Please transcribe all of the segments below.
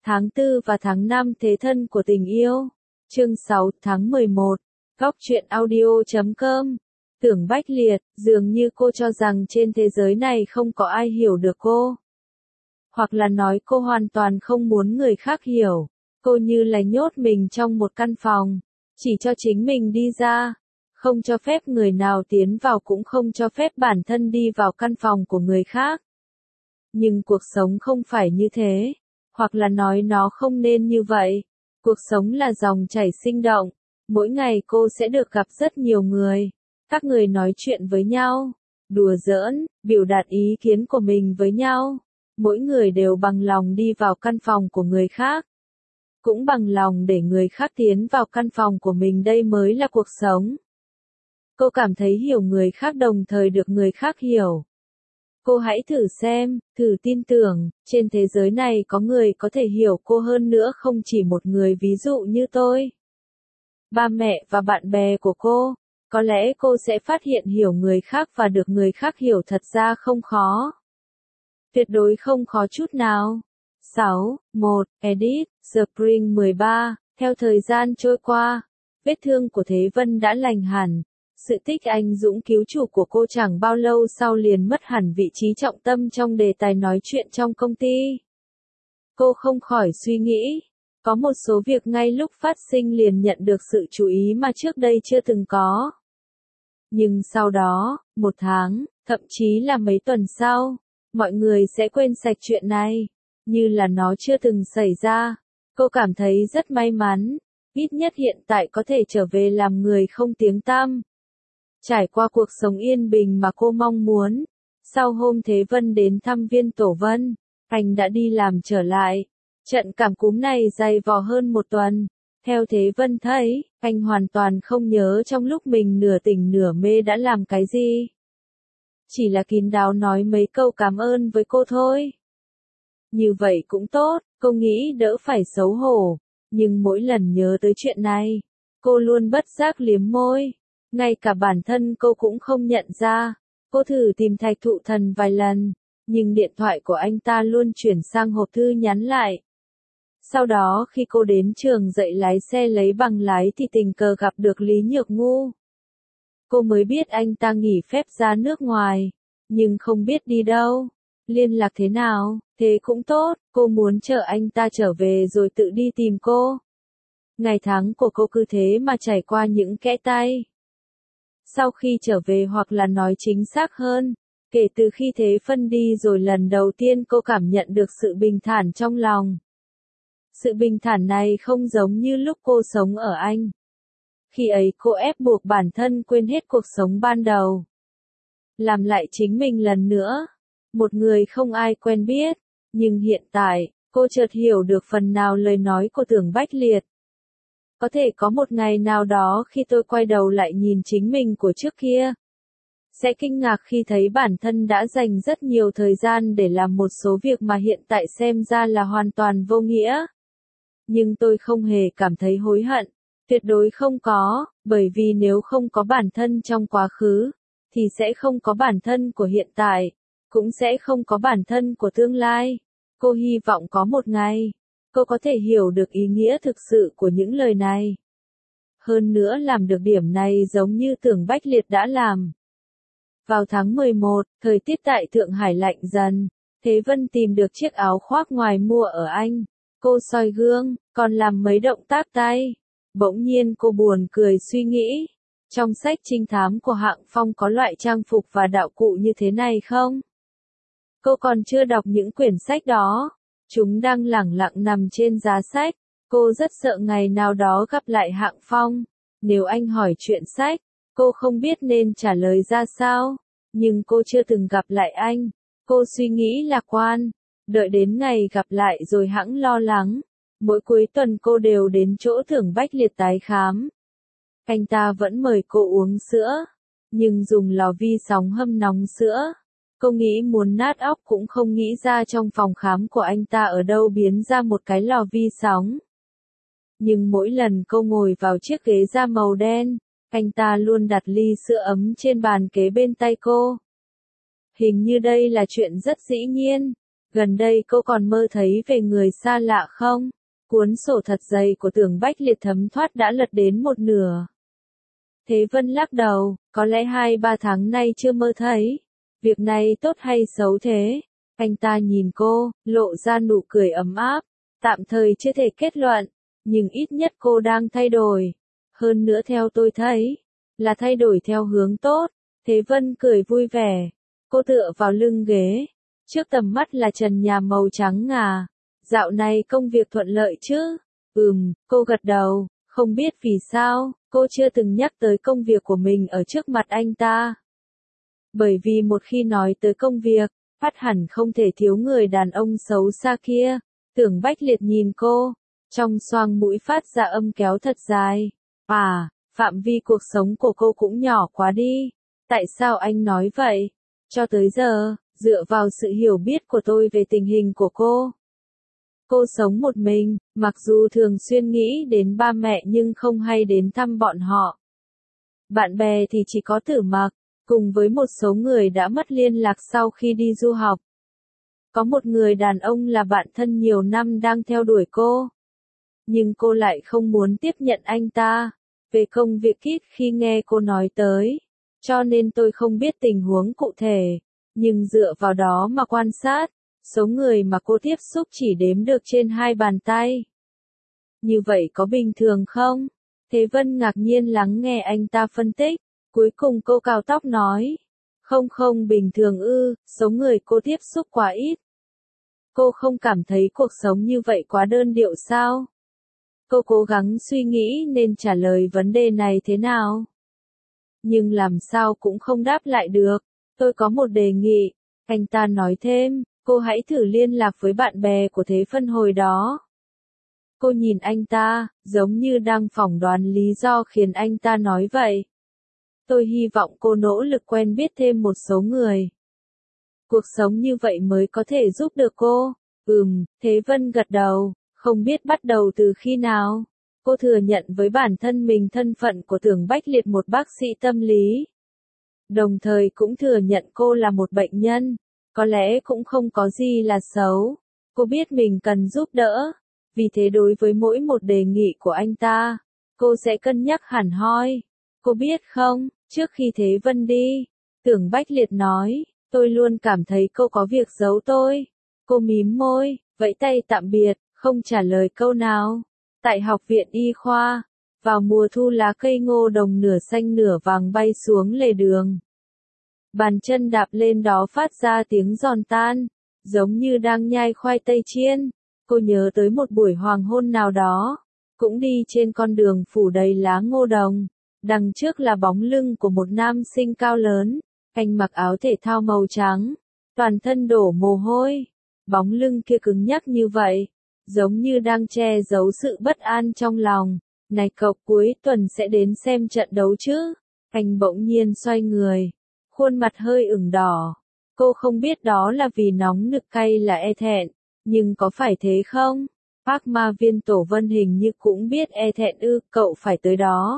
Tháng 4 và tháng 5 thế thân của tình yêu. Chương 6 tháng 11. Góc truyện audio.com. Tưởng Bách Liệt, dường như cô cho rằng trên thế giới này không có ai hiểu được cô. Hoặc là nói cô hoàn toàn không muốn người khác hiểu. Cô như là nhốt mình trong một căn phòng, chỉ cho chính mình đi ra. Không cho phép người nào tiến vào, cũng không cho phép bản thân đi vào căn phòng của người khác. Nhưng cuộc sống không phải như thế. Hoặc là nói nó không nên như vậy. Cuộc sống là dòng chảy sinh động. Mỗi ngày cô sẽ được gặp rất nhiều người. Các người nói chuyện với nhau, đùa giỡn, biểu đạt ý kiến của mình với nhau. Mỗi người đều bằng lòng đi vào căn phòng của người khác. Cũng bằng lòng để người khác tiến vào căn phòng của mình, đây mới là cuộc sống. Cô cảm thấy hiểu người khác đồng thời được người khác hiểu. Cô hãy thử xem, thử tin tưởng, trên thế giới này có người có thể hiểu cô hơn nữa, không chỉ một người, ví dụ như tôi. Ba mẹ và bạn bè của cô, có lẽ cô sẽ phát hiện hiểu người khác và được người khác hiểu thật ra không khó. Tuyệt đối không khó chút nào. 6. 1. Edit, Spring 13, theo thời gian trôi qua, vết thương của Thế Vân đã lành hẳn. Sự tích anh dũng cứu chủ của cô chẳng bao lâu sau liền mất hẳn vị trí trọng tâm trong đề tài nói chuyện trong công ty. Cô không khỏi suy nghĩ, có một số việc ngay lúc phát sinh liền nhận được sự chú ý mà trước đây chưa từng có. Nhưng sau đó, một tháng, thậm chí là mấy tuần sau, mọi người sẽ quên sạch chuyện này, như là nó chưa từng xảy ra. Cô cảm thấy rất may mắn, ít nhất hiện tại có thể trở về làm người không tiếng tăm. Trải qua cuộc sống yên bình mà cô mong muốn. Sau hôm Thế Vân đến thăm Viên Tổ Vân, anh đã đi làm trở lại. Trận cảm cúm này dày vò hơn một tuần. Theo Thế Vân thấy, anh hoàn toàn không nhớ trong lúc mình nửa tỉnh nửa mê đã làm cái gì. Chỉ là kín đáo nói mấy câu cảm ơn với cô thôi. Như vậy cũng tốt, cô nghĩ đỡ phải xấu hổ. Nhưng mỗi lần nhớ tới chuyện này, cô luôn bất giác liếm môi. Ngay cả bản thân cô cũng không nhận ra. Cô thử tìm Thạch Thụ Thần vài lần, nhưng điện thoại của anh ta luôn chuyển sang hộp thư nhắn lại. Sau đó khi cô đến trường dạy lái xe lấy bằng lái thì tình cờ gặp được Lý Nhược Ngu. Cô mới biết anh ta nghỉ phép ra nước ngoài, nhưng không biết đi đâu, liên lạc thế nào, thế cũng tốt, cô muốn chờ anh ta trở về rồi tự đi tìm cô. Ngày tháng của cô cứ thế mà trải qua những kẽ tay. Sau khi trở về, hoặc là nói chính xác hơn, kể từ khi Thế Vân đi rồi, lần đầu tiên cô cảm nhận được sự bình thản trong lòng. Sự bình thản này không giống như lúc cô sống ở Anh. Khi ấy cô ép buộc bản thân quên hết cuộc sống ban đầu. Làm lại chính mình lần nữa. Một người không ai quen biết. Nhưng hiện tại, cô chợt hiểu được phần nào lời nói của Tưởng Bách Liệt. Có thể có một ngày nào đó khi tôi quay đầu lại nhìn chính mình của trước kia, sẽ kinh ngạc khi thấy bản thân đã dành rất nhiều thời gian để làm một số việc mà hiện tại xem ra là hoàn toàn vô nghĩa. Nhưng tôi không hề cảm thấy hối hận, tuyệt đối không có, bởi vì nếu không có bản thân trong quá khứ, thì sẽ không có bản thân của hiện tại, cũng sẽ không có bản thân của tương lai. Cô hy vọng có một ngày, cô có thể hiểu được ý nghĩa thực sự của những lời này. Hơn nữa làm được điểm này giống như Tưởng Bách Liệt đã làm. Vào tháng 11, thời tiết tại Thượng Hải lạnh dần. Thế Vân tìm được chiếc áo khoác ngoài mua ở Anh. Cô soi gương, còn làm mấy động tác tay. Bỗng nhiên cô buồn cười suy nghĩ. Trong sách trinh thám của Hạng Phong có loại trang phục và đạo cụ như thế này không? Cô còn chưa đọc những quyển sách đó. Chúng đang lẳng lặng nằm trên giá sách. Cô rất sợ ngày nào đó gặp lại Hạng Phong. Nếu anh hỏi chuyện sách, cô không biết nên trả lời ra sao. Nhưng cô chưa từng gặp lại anh. Cô suy nghĩ lạc quan. Đợi đến ngày gặp lại rồi hẵng lo lắng. Mỗi cuối tuần cô đều đến chỗ Tưởng Bách Liệt tái khám. Anh ta vẫn mời cô uống sữa. Nhưng dùng lò vi sóng hâm nóng sữa. Cô nghĩ muốn nát óc cũng không nghĩ ra trong phòng khám của anh ta ở đâu biến ra một cái lò vi sóng. Nhưng mỗi lần cô ngồi vào chiếc ghế da màu đen, anh ta luôn đặt ly sữa ấm trên bàn kế bên tay cô. Hình như đây là chuyện rất dĩ nhiên. Gần đây cô còn mơ thấy về người xa lạ không? Cuốn sổ thật dày của Tưởng Bách Liệt thấm thoát đã lật đến một nửa. Thế Vân lắc đầu, có lẽ 2-3 tháng nay chưa mơ thấy. Việc này tốt hay xấu thế? Anh ta nhìn cô, lộ ra nụ cười ấm áp. Tạm thời chưa thể kết luận, nhưng ít nhất cô đang thay đổi. Hơn nữa theo tôi thấy, là thay đổi theo hướng tốt. Thế Vân cười vui vẻ. Cô tựa vào lưng ghế. Trước tầm mắt là trần nhà màu trắng ngà. Dạo này công việc thuận lợi chứ? Cô gật đầu. Không biết vì sao, cô chưa từng nhắc tới công việc của mình ở trước mặt anh ta. Bởi vì một khi nói tới công việc, phát hẳn không thể thiếu người đàn ông xấu xa kia. Tưởng Bách Liệt nhìn cô, trong xoang mũi phát ra âm kéo thật dài. Phạm vi cuộc sống của cô cũng nhỏ quá đi. Tại sao anh nói vậy? Cho tới giờ, dựa vào sự hiểu biết của tôi về tình hình của cô sống một mình, mặc dù thường xuyên nghĩ đến ba mẹ nhưng không hay đến thăm bọn họ. Bạn bè thì chỉ có Tử Mặc, cùng với một số người đã mất liên lạc sau khi đi du học. Có một người đàn ông là bạn thân nhiều năm đang theo đuổi cô. Nhưng cô lại không muốn tiếp nhận anh ta. Về công việc ít khi nghe cô nói tới. Cho nên tôi không biết tình huống cụ thể. Nhưng dựa vào đó mà quan sát, số người mà cô tiếp xúc chỉ đếm được trên 2 bàn tay. Như vậy có bình thường không? Thế Vân ngạc nhiên lắng nghe anh ta phân tích. Cuối cùng cô cào tóc nói. Không bình thường ư, số người cô tiếp xúc quá ít. Cô không cảm thấy cuộc sống như vậy quá đơn điệu sao? Cô cố gắng suy nghĩ nên trả lời vấn đề này thế nào. Nhưng làm sao cũng không đáp lại được. Tôi có một đề nghị. Anh ta nói thêm, cô hãy thử liên lạc với bạn bè của Thế Vân hồi đó. Cô nhìn anh ta, giống như đang phỏng đoán lý do khiến anh ta nói vậy. Tôi hy vọng cô nỗ lực quen biết thêm một số người. Cuộc sống như vậy mới có thể giúp được cô. Thế Vân gật đầu, không biết bắt đầu từ khi nào. Cô thừa nhận với bản thân mình thân phận của Tưởng Bách Liệt một bác sĩ tâm lý. Đồng thời cũng thừa nhận cô là một bệnh nhân. Có lẽ cũng không có gì là xấu. Cô biết mình cần giúp đỡ. Vì thế đối với mỗi một đề nghị của anh ta, cô sẽ cân nhắc hẳn hoi. Cô biết không, trước khi Thế Vân đi, Tưởng Bách Liệt nói, tôi luôn cảm thấy cô có việc giấu tôi. Cô mím môi, vẫy tay tạm biệt, không trả lời câu nào. Tại học viện y khoa, vào mùa thu lá cây ngô đồng nửa xanh nửa vàng bay xuống lề đường. Bàn chân đạp lên đó phát ra tiếng giòn tan, giống như đang nhai khoai tây chiên. Cô nhớ tới một buổi hoàng hôn nào đó, cũng đi trên con đường phủ đầy lá ngô đồng. Đằng trước là bóng lưng của một nam sinh cao lớn, anh mặc áo thể thao màu trắng, toàn thân đổ mồ hôi. Bóng lưng kia cứng nhắc như vậy, giống như đang che giấu sự bất an trong lòng. Này cậu, cuối tuần sẽ đến xem trận đấu chứ? Anh bỗng nhiên xoay người, khuôn mặt hơi ửng đỏ. Cô không biết đó là vì nóng nực hay là e thẹn, nhưng có phải thế không? Park Ma Viên Tổ Vân hình như cũng biết e thẹn ư, cậu phải tới đó.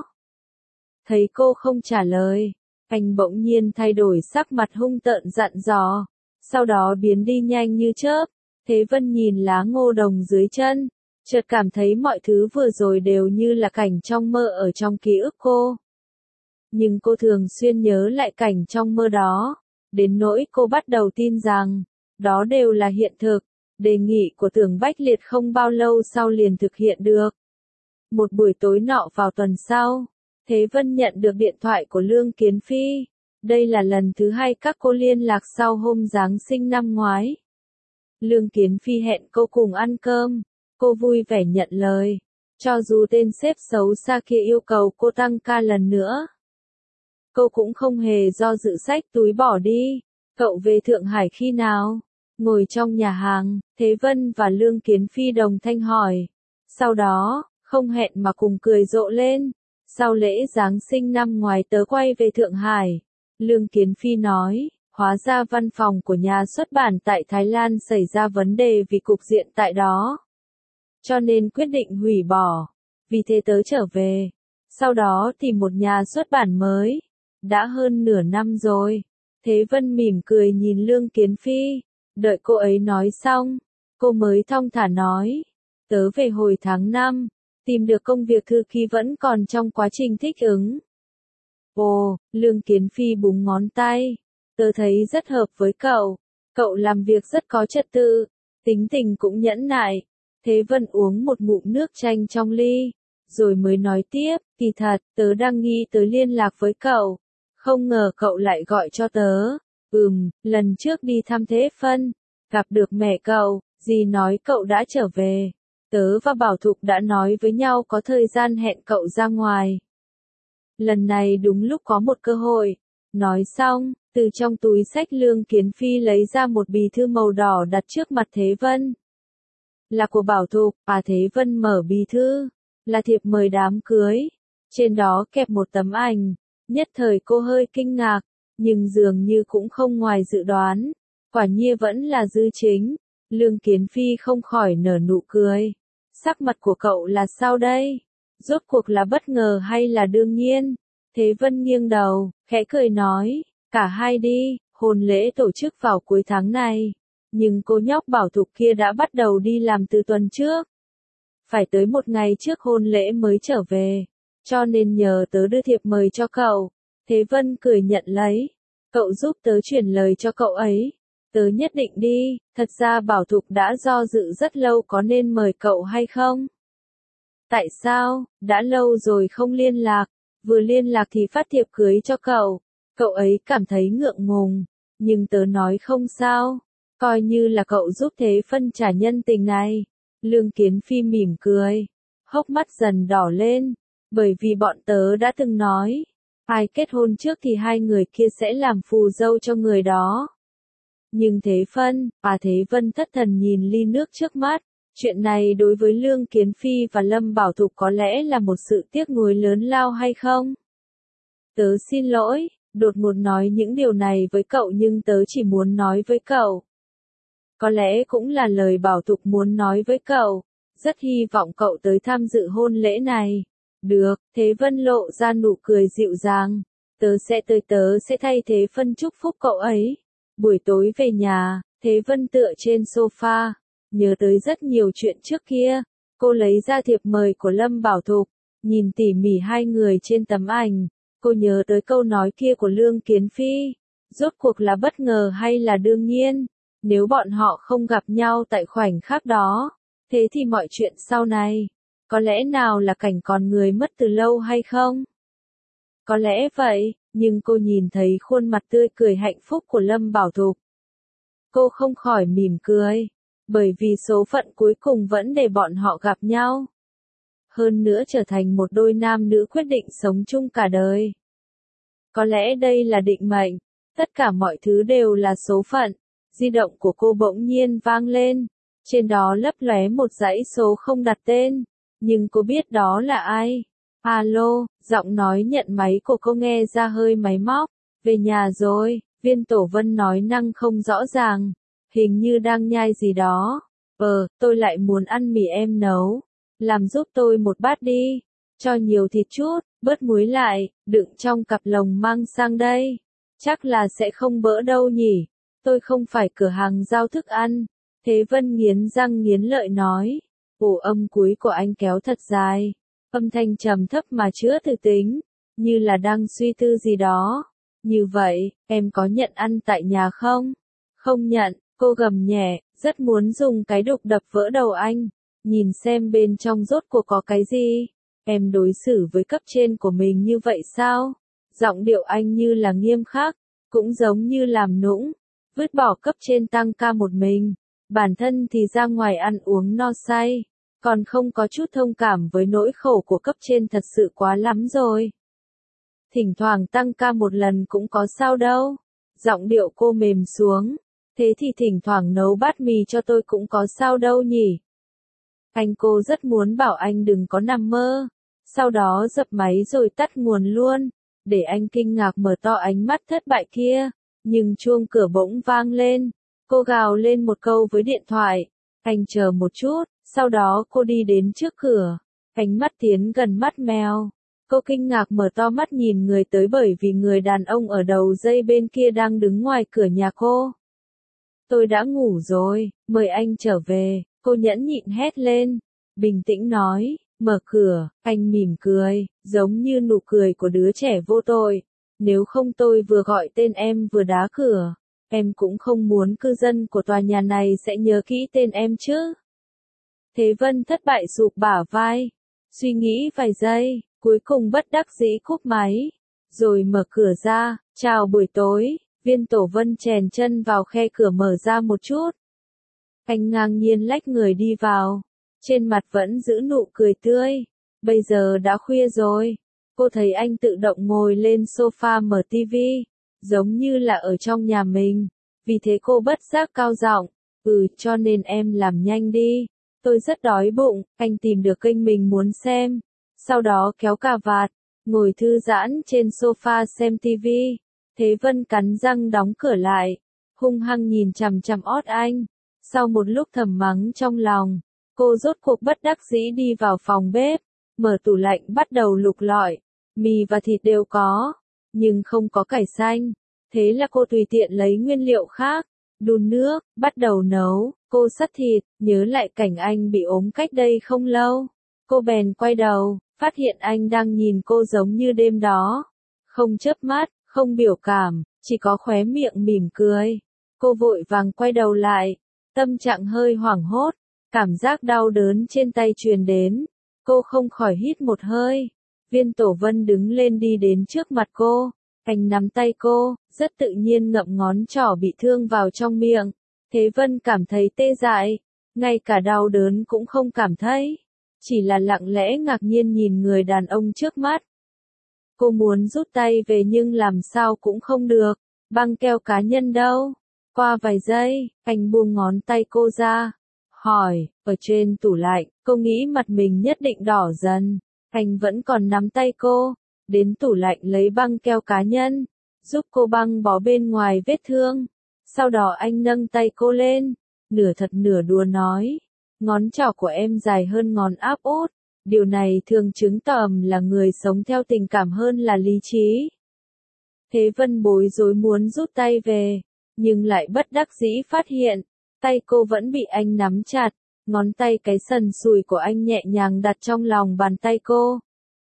Thấy cô không trả lời, anh bỗng nhiên thay đổi sắc mặt hung tợn dặn dò, sau đó biến đi nhanh như chớp. Thế Vân nhìn lá ngô đồng dưới chân, chợt cảm thấy mọi thứ vừa rồi đều như là cảnh trong mơ ở trong ký ức cô. Nhưng cô thường xuyên nhớ lại cảnh trong mơ đó, đến nỗi cô bắt đầu tin rằng, đó đều là hiện thực. Đề nghị của Tưởng Bách Liệt không bao lâu sau liền thực hiện được. Một buổi tối nọ vào tuần sau, Thế Vân nhận được điện thoại của Lương Kiến Phi. Đây là lần thứ 2 các cô liên lạc sau hôm Giáng sinh năm ngoái. Lương Kiến Phi hẹn cô cùng ăn cơm. Cô vui vẻ nhận lời. Cho dù tên sếp xấu xa kia yêu cầu cô tăng ca lần nữa, cô cũng không hề do dự xách túi bỏ đi. Cậu về Thượng Hải khi nào? Ngồi trong nhà hàng, Thế Vân và Lương Kiến Phi đồng thanh hỏi. Sau đó, không hẹn mà cùng cười rộ lên. Sau lễ Giáng sinh năm ngoài tớ quay về Thượng Hải. Lương Kiến Phi nói, hóa ra văn phòng của nhà xuất bản tại Thái Lan xảy ra vấn đề vì cục diện tại đó. Cho nên quyết định hủy bỏ. Vì thế tớ trở về. Sau đó tìm một nhà xuất bản mới. Đã hơn nửa năm rồi. Thế Vân mỉm cười nhìn Lương Kiến Phi. Đợi cô ấy nói xong, cô mới thong thả nói. Tớ về hồi tháng 5, tìm được công việc thư ký vẫn còn trong quá trình thích ứng. Ồ, Lương Kiến Phi búng ngón tay. Tớ thấy rất hợp với cậu. Cậu làm việc rất có trật tự, tính tình cũng nhẫn nại. Thế Vân uống một ngụm nước chanh trong ly, rồi mới nói tiếp, kỳ thật, tớ đang nghĩ tới liên lạc với cậu. Không ngờ cậu lại gọi cho tớ. Lần trước đi thăm Thế Phân, gặp được mẹ cậu, dì nói cậu đã trở về. Tớ và Bảo Thục đã nói với nhau có thời gian hẹn cậu ra ngoài. Lần này đúng lúc có một cơ hội. Nói xong, từ trong túi xách Lương Kiến Phi lấy ra một bì thư màu đỏ đặt trước mặt Thế Vân. Là của Bảo Thục, Thế Vân mở bì thư, là thiệp mời đám cưới. Trên đó kẹp một tấm ảnh, nhất thời cô hơi kinh ngạc, nhưng dường như cũng không ngoài dự đoán. Quả nhiên vẫn là Dư Chính. Lương Kiến Phi không khỏi nở nụ cười. Sắc mặt của cậu là sao đây? Rốt cuộc là bất ngờ hay là đương nhiên? Thế Vân nghiêng đầu, khẽ cười nói, cả hai đi, hôn lễ tổ chức vào cuối tháng này. Nhưng cô nhóc Bảo Thục kia đã bắt đầu đi làm từ tuần trước. Phải tới một ngày trước hôn lễ mới trở về, cho nên nhờ tớ đưa thiệp mời cho cậu. Thế Vân cười nhận lấy, cậu giúp tớ chuyển lời cho cậu ấy. Tớ nhất định đi, thật ra Bảo Thục đã do dự rất lâu có nên mời cậu hay không? Tại sao, đã lâu rồi không liên lạc, vừa liên lạc thì phát thiệp cưới cho cậu. Cậu ấy cảm thấy ngượng ngùng, nhưng tớ nói không sao, coi như là cậu giúp Thế Phân trả nhân tình này. Lương Kiến Phi mỉm cười, hốc mắt dần đỏ lên, bởi vì bọn tớ đã từng nói, ai kết hôn trước thì hai người kia sẽ làm phù dâu cho người đó. Nhưng Thế Vân thất thần nhìn ly nước trước mắt. Chuyện này đối với Lương Kiến Phi và Lâm Bảo Thục có lẽ là một sự tiếc nuối lớn lao hay không? Tớ xin lỗi, đột ngột nói những điều này với cậu nhưng tớ chỉ muốn nói với cậu. Có lẽ cũng là lời Bảo Thục muốn nói với cậu. Rất hy vọng cậu tới tham dự hôn lễ này. Được, Thế Vân lộ ra nụ cười dịu dàng. Tớ sẽ thay Thế Phân chúc phúc cậu ấy. Buổi tối về nhà, Thế Vân tựa trên sofa. Nhớ tới rất nhiều chuyện trước kia, cô lấy ra thiệp mời của Lâm Bảo Thục, nhìn tỉ mỉ hai người trên tấm ảnh, cô nhớ tới câu nói kia của Lương Kiến Phi, rốt cuộc là bất ngờ hay là đương nhiên, nếu bọn họ không gặp nhau tại khoảnh khắc đó, thế thì mọi chuyện sau này, có lẽ nào là cảnh còn người mất từ lâu hay không? Có lẽ vậy, nhưng cô nhìn thấy khuôn mặt tươi cười hạnh phúc của Lâm Bảo Thục. Cô không khỏi mỉm cười. Bởi vì số phận cuối cùng vẫn để bọn họ gặp nhau. Hơn nữa trở thành một đôi nam nữ quyết định sống chung cả đời. Có lẽ đây là định mệnh, tất cả mọi thứ đều là số phận. Di động của cô bỗng nhiên vang lên, trên đó lấp lóe một dãy số không đặt tên, nhưng cô biết đó là ai. Alo, giọng nói nhận máy của cô nghe ra hơi máy móc. Về nhà rồi, Viên Tổ Vân nói năng không rõ ràng. Hình như đang nhai gì đó. Tôi lại muốn ăn mì em nấu. Làm giúp tôi một bát đi. Cho nhiều thịt chút, bớt muối lại, đựng trong cặp lồng mang sang đây. Chắc là sẽ không bỡ đâu nhỉ. Tôi không phải cửa hàng giao thức ăn. Thế Vân nghiến răng nghiến lợi nói. Ổ âm cuối của anh kéo thật dài. Âm thanh trầm thấp mà chữa từ tính. Như là đang suy tư gì đó. Như vậy, em có nhận ăn tại nhà không? Không nhận. Cô gầm nhẹ, rất muốn dùng cái đục đập vỡ đầu anh. Nhìn xem bên trong rốt cuộc có cái gì. Em đối xử với cấp trên của mình như vậy sao? Giọng điệu anh như là nghiêm khắc, cũng giống như làm nũng. Vứt bỏ cấp trên tăng ca một mình. Bản thân thì ra ngoài ăn uống no say. Còn không có chút thông cảm với nỗi khổ của cấp trên thật sự quá lắm rồi. Thỉnh thoảng tăng ca một lần cũng có sao đâu. Giọng điệu cô mềm xuống. Thế thì thỉnh thoảng nấu bát mì cho tôi cũng có sao đâu nhỉ. Cô rất muốn bảo anh đừng có nằm mơ. Sau đó dập máy rồi tắt nguồn luôn. Để anh kinh ngạc mở to ánh mắt thất bại kia. Nhưng chuông cửa bỗng vang lên. Cô gào lên một câu với điện thoại. Anh chờ một chút. Sau đó cô đi đến trước cửa. Ánh mắt tiến gần mắt mèo. Cô kinh ngạc mở to mắt nhìn người tới bởi vì người đàn ông ở đầu dây bên kia đang đứng ngoài cửa nhà cô. Tôi đã ngủ rồi, mời anh trở về, cô nhẫn nhịn hét lên. Bình tĩnh nói, mở cửa, anh mỉm cười, giống như nụ cười của đứa trẻ vô tội. Nếu không tôi vừa gọi tên em vừa đá cửa, em cũng không muốn cư dân của tòa nhà này sẽ nhớ kỹ tên em chứ. Thế Vân thất bại sụp bả vai, suy nghĩ vài giây, cuối cùng bất đắc dĩ cúp máy, rồi mở cửa ra, chào buổi tối. Viên Tổ Vân chèn chân vào khe cửa mở ra một chút. Anh ngang nhiên lách người đi vào, trên mặt vẫn giữ nụ cười tươi. Bây giờ đã khuya rồi. Cô thấy anh tự động ngồi lên sofa mở tivi, giống như là ở trong nhà mình. Vì thế cô bất giác cao giọng, cho nên em làm nhanh đi. Tôi rất đói bụng, anh tìm được kênh mình muốn xem. Sau đó kéo cà vạt, ngồi thư giãn trên sofa xem tivi. Thế Vân cắn răng đóng cửa lại, hung hăng nhìn chằm chằm ót anh. Sau một lúc thầm mắng trong lòng, cô rốt cuộc bất đắc dĩ đi vào phòng bếp, mở tủ lạnh bắt đầu lục lọi. Mì và thịt đều có, nhưng không có cải xanh. Thế là cô tùy tiện lấy nguyên liệu khác, đun nước, bắt đầu nấu. Cô xắt thịt, nhớ lại cảnh anh bị ốm cách đây không lâu. Cô bèn quay đầu, phát hiện anh đang nhìn cô giống như đêm đó. Không chớp mắt, không biểu cảm, chỉ có khóe miệng mỉm cười. Cô vội vàng quay đầu lại, tâm trạng hơi hoảng hốt, cảm giác đau đớn trên tay truyền đến. Cô không khỏi hít một hơi. Viên Tổ Vân đứng lên đi đến trước mặt cô, anh nắm tay cô, rất tự nhiên ngậm ngón trỏ bị thương vào trong miệng. Thế Vân cảm thấy tê dại, ngay cả đau đớn cũng không cảm thấy, chỉ là lặng lẽ ngạc nhiên nhìn người đàn ông trước mắt. Cô muốn rút tay về nhưng làm sao cũng không được, băng keo cá nhân đâu. Qua vài giây, anh buông ngón tay cô ra, hỏi, ở trên tủ lạnh, cô nghĩ mặt mình nhất định đỏ dần. Anh vẫn còn nắm tay cô, đến tủ lạnh lấy băng keo cá nhân, giúp cô băng bó bên ngoài vết thương. Sau đó anh nâng tay cô lên, nửa thật nửa đùa nói, ngón trỏ của em dài hơn ngón áp út. Điều này thường chứng tỏ là người sống theo tình cảm hơn là lý trí. Thế Vân bối rối muốn rút tay về, nhưng lại bất đắc dĩ phát hiện, tay cô vẫn bị anh nắm chặt, ngón tay cái sần sùi của anh nhẹ nhàng đặt trong lòng bàn tay cô.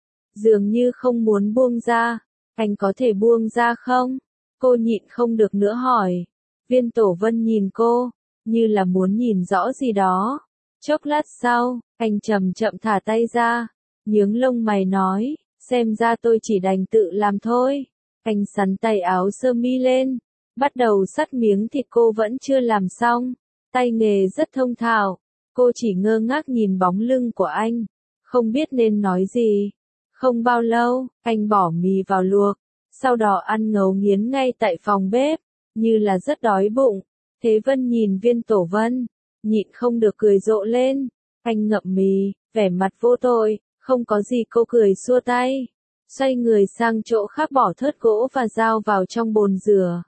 Dường như không muốn buông ra, anh có thể buông ra không? Cô nhịn không được nữa hỏi. Viên Tổ Vân nhìn cô, như là muốn nhìn rõ gì đó. Chốc lát sau, anh chậm chậm thả tay ra, nhướng lông mày nói, xem ra tôi chỉ đành tự làm thôi. Anh xắn tay áo sơ mi lên, bắt đầu cắt miếng thịt cô vẫn chưa làm xong. Tay nghề rất thông thạo, cô chỉ ngơ ngác nhìn bóng lưng của anh, không biết nên nói gì. Không bao lâu, anh bỏ mì vào luộc, sau đó ăn ngấu nghiến ngay tại phòng bếp, như là rất đói bụng. Thế Vân nhìn Viên Tổ Vân, nhịn không được cười rộ lên. Anh ngậm mì, vẻ mặt vô tội, không có gì. Cô cười xua tay, xoay người sang chỗ khác bỏ thớt gỗ và dao vào trong bồn rửa.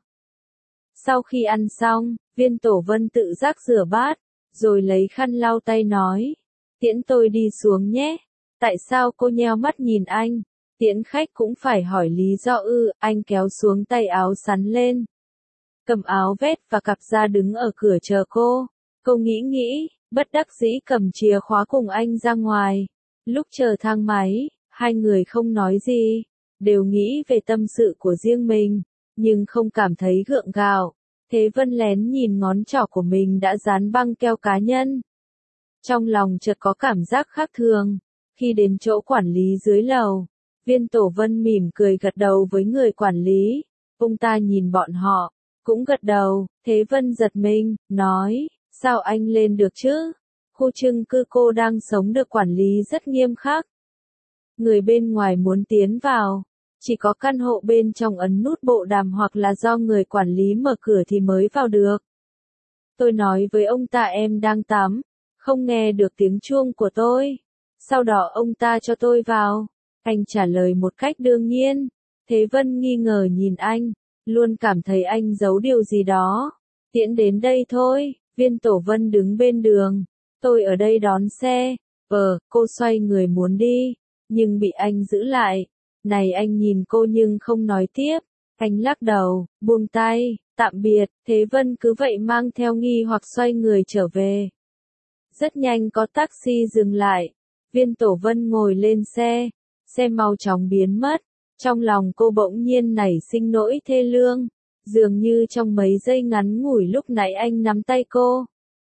Sau khi ăn xong, Viên Tổ Vân tự giác rửa bát, rồi lấy khăn lau tay nói, tiễn tôi đi xuống nhé. Tại sao? Cô nheo mắt nhìn anh. Tiễn khách cũng phải hỏi lý do ư? Anh kéo xuống tay áo sắn lên, cầm áo vest và cặp ra đứng ở cửa chờ cô. Cô nghĩ, bất đắc dĩ cầm chìa khóa cùng anh ra ngoài. Lúc chờ thang máy, hai người không nói gì, đều nghĩ về tâm sự của riêng mình, nhưng không cảm thấy gượng gạo. Thế Vân lén nhìn ngón trỏ của mình đã dán băng keo cá nhân. Trong lòng chợt có cảm giác khác thường. Khi đến chỗ quản lý dưới lầu, Viên Tổ Vân mỉm cười gật đầu với người quản lý. Ông ta nhìn bọn họ, cũng gật đầu. Thế Vân giật mình, nói, sao anh lên được chứ? Khu chung cư cô đang sống được quản lý rất nghiêm khắc. Người bên ngoài muốn tiến vào, chỉ có căn hộ bên trong ấn nút bộ đàm hoặc là do người quản lý mở cửa thì mới vào được. Tôi nói với ông ta em đang tắm, không nghe được tiếng chuông của tôi. Sau đó ông ta cho tôi vào. Anh trả lời một cách đương nhiên. Thế Vân nghi ngờ nhìn anh, luôn cảm thấy anh giấu điều gì đó. Tiễn đến đây thôi. Viên Tổ Vân đứng bên đường. Tôi ở đây đón xe. Cô xoay người muốn đi, nhưng bị anh giữ lại. Này, anh nhìn cô nhưng không nói tiếp. Anh lắc đầu, buông tay, tạm biệt, Thế Vân cứ vậy mang theo nghi hoặc xoay người trở về. Rất nhanh có taxi dừng lại, Viên Tổ Vân ngồi lên xe mau chóng biến mất, trong lòng cô bỗng nhiên nảy sinh nỗi thê lương, dường như trong mấy giây ngắn ngủi lúc nãy anh nắm tay cô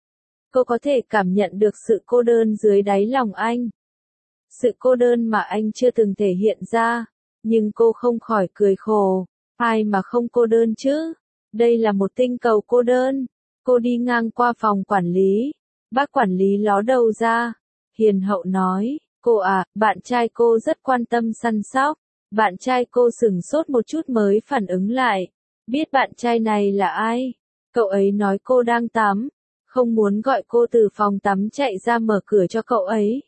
có thể cảm nhận được sự cô đơn dưới đáy lòng anh. Sự cô đơn mà anh chưa từng thể hiện ra, nhưng cô không khỏi cười khổ, ai mà không cô đơn chứ? Đây là một tinh cầu cô đơn. Cô đi ngang qua phòng quản lý, bác quản lý ló đầu ra, hiền hậu nói, cô à, bạn trai cô rất quan tâm săn sóc. Bạn trai cô sửng sốt một chút mới phản ứng lại, biết bạn trai này là ai? Cậu ấy nói cô đang tắm, không muốn gọi cô từ phòng tắm chạy ra mở cửa cho cậu ấy.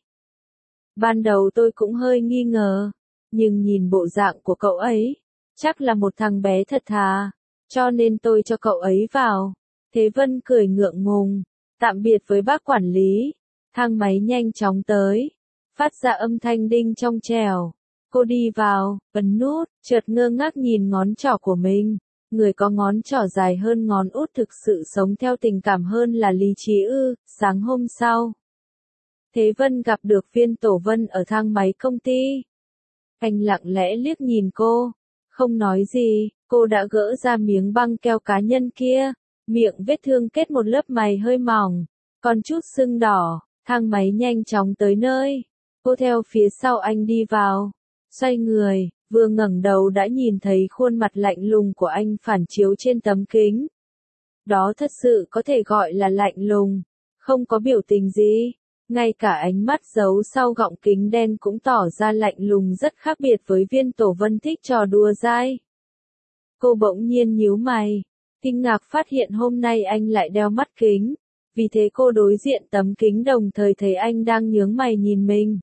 Ban đầu tôi cũng hơi nghi ngờ, nhưng nhìn bộ dạng của cậu ấy, chắc là một thằng bé thật thà, cho nên tôi cho cậu ấy vào. Thế Vân cười ngượng ngùng, tạm biệt với bác quản lý, thang máy nhanh chóng tới, phát ra âm thanh đinh trong trẻo. Cô đi vào, ấn nút, chợt ngơ ngác nhìn ngón trỏ của mình. Người có ngón trỏ dài hơn ngón út thực sự sống theo tình cảm hơn là lý trí ư. Sáng hôm sau, Thế Vân gặp được Viên Tổ Vân ở thang máy công ty. Anh lặng lẽ liếc nhìn cô, không nói gì, cô đã gỡ ra miếng băng keo cá nhân kia, miệng vết thương kết một lớp mày hơi mỏng, còn chút sưng đỏ, thang máy nhanh chóng tới nơi. Cô theo phía sau anh đi vào, xoay người, vừa ngẩng đầu đã nhìn thấy khuôn mặt lạnh lùng của anh phản chiếu trên tấm kính. Đó thật sự có thể gọi là lạnh lùng, không có biểu tình gì. Ngay cả ánh mắt giấu sau gọng kính đen cũng tỏ ra lạnh lùng rất khác biệt với Viên Tổ Vân thích trò đùa dai. Cô bỗng nhiên nhíu mày, kinh ngạc phát hiện hôm nay anh lại đeo mắt kính, vì thế cô đối diện tấm kính đồng thời thấy anh đang nhướng mày nhìn mình.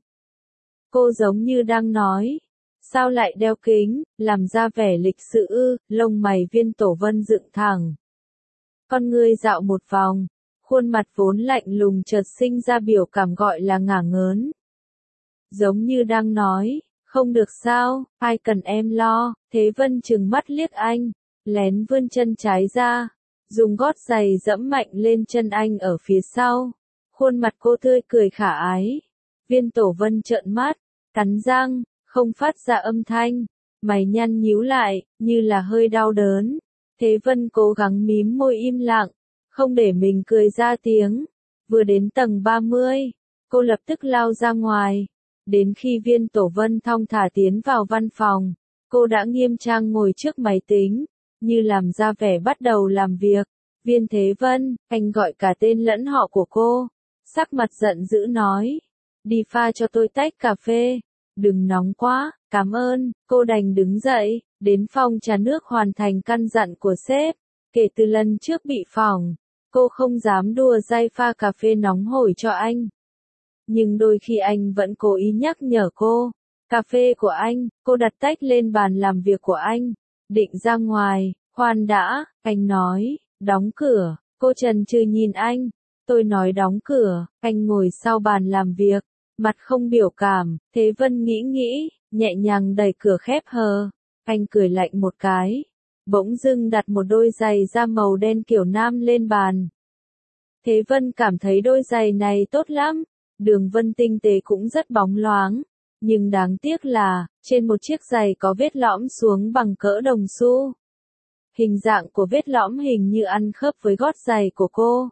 Cô giống như đang nói, sao lại đeo kính, làm ra vẻ lịch sự ư? Lông mày Viên Tổ Vân dựng thẳng. Con ngươi dạo một vòng, khuôn mặt vốn lạnh lùng chợt sinh ra biểu cảm gọi là ngả ngớn. Giống như đang nói, không được sao, ai cần em lo. Thế Vân trừng mắt liếc anh, lén vươn chân trái ra, dùng gót giày dẫm mạnh lên chân anh ở phía sau. Khuôn mặt cô tươi cười khả ái. Viên Tổ Vân trợn mắt, cắn răng, không phát ra âm thanh, mày nhăn nhíu lại, như là hơi đau đớn. Thế Vân cố gắng mím môi im lặng, không để mình cười ra tiếng. Vừa đến tầng 30, cô lập tức lao ra ngoài. Đến khi Viên Tổ Vân thong thả tiến vào văn phòng, cô đã nghiêm trang ngồi trước máy tính, như làm ra vẻ bắt đầu làm việc. Viên Thế Vân, anh gọi cả tên lẫn họ của cô, sắc mặt giận dữ nói, đi pha cho tôi tách cà phê. Đừng nóng quá, cảm ơn. Cô đành đứng dậy, đến phòng trà nước hoàn thành căn dặn của sếp. Kể từ lần trước bị phỏng, cô không dám đùa dai pha cà phê nóng hổi cho anh. Nhưng đôi khi anh vẫn cố ý nhắc nhở cô. Cà phê của anh, cô đặt tách lên bàn làm việc của anh. Định ra ngoài, khoan đã, anh nói, đóng cửa. Cô chần chừ nhìn anh. Tôi nói đóng cửa, anh ngồi sau bàn làm việc, mặt không biểu cảm. Thế Vân nghĩ, nhẹ nhàng đẩy cửa khép hờ. Anh cười lạnh một cái, bỗng dưng đặt một đôi giày da màu đen kiểu nam lên bàn. Thế Vân cảm thấy đôi giày này tốt lắm, đường vân tinh tế cũng rất bóng loáng, nhưng đáng tiếc là, trên một chiếc giày có vết lõm xuống bằng cỡ đồng xu. Hình dạng của vết lõm hình như ăn khớp với gót giày của cô.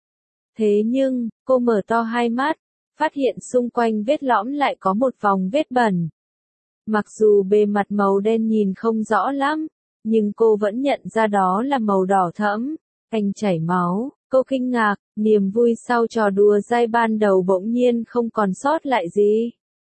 Thế nhưng, cô mở to hai mắt, phát hiện xung quanh vết lõm lại có một vòng vết bẩn. Mặc dù bề mặt màu đen nhìn không rõ lắm, nhưng cô vẫn nhận ra đó là màu đỏ thẫm. Anh chảy máu, cô kinh ngạc, niềm vui sau trò đùa dai ban đầu bỗng nhiên không còn sót lại gì,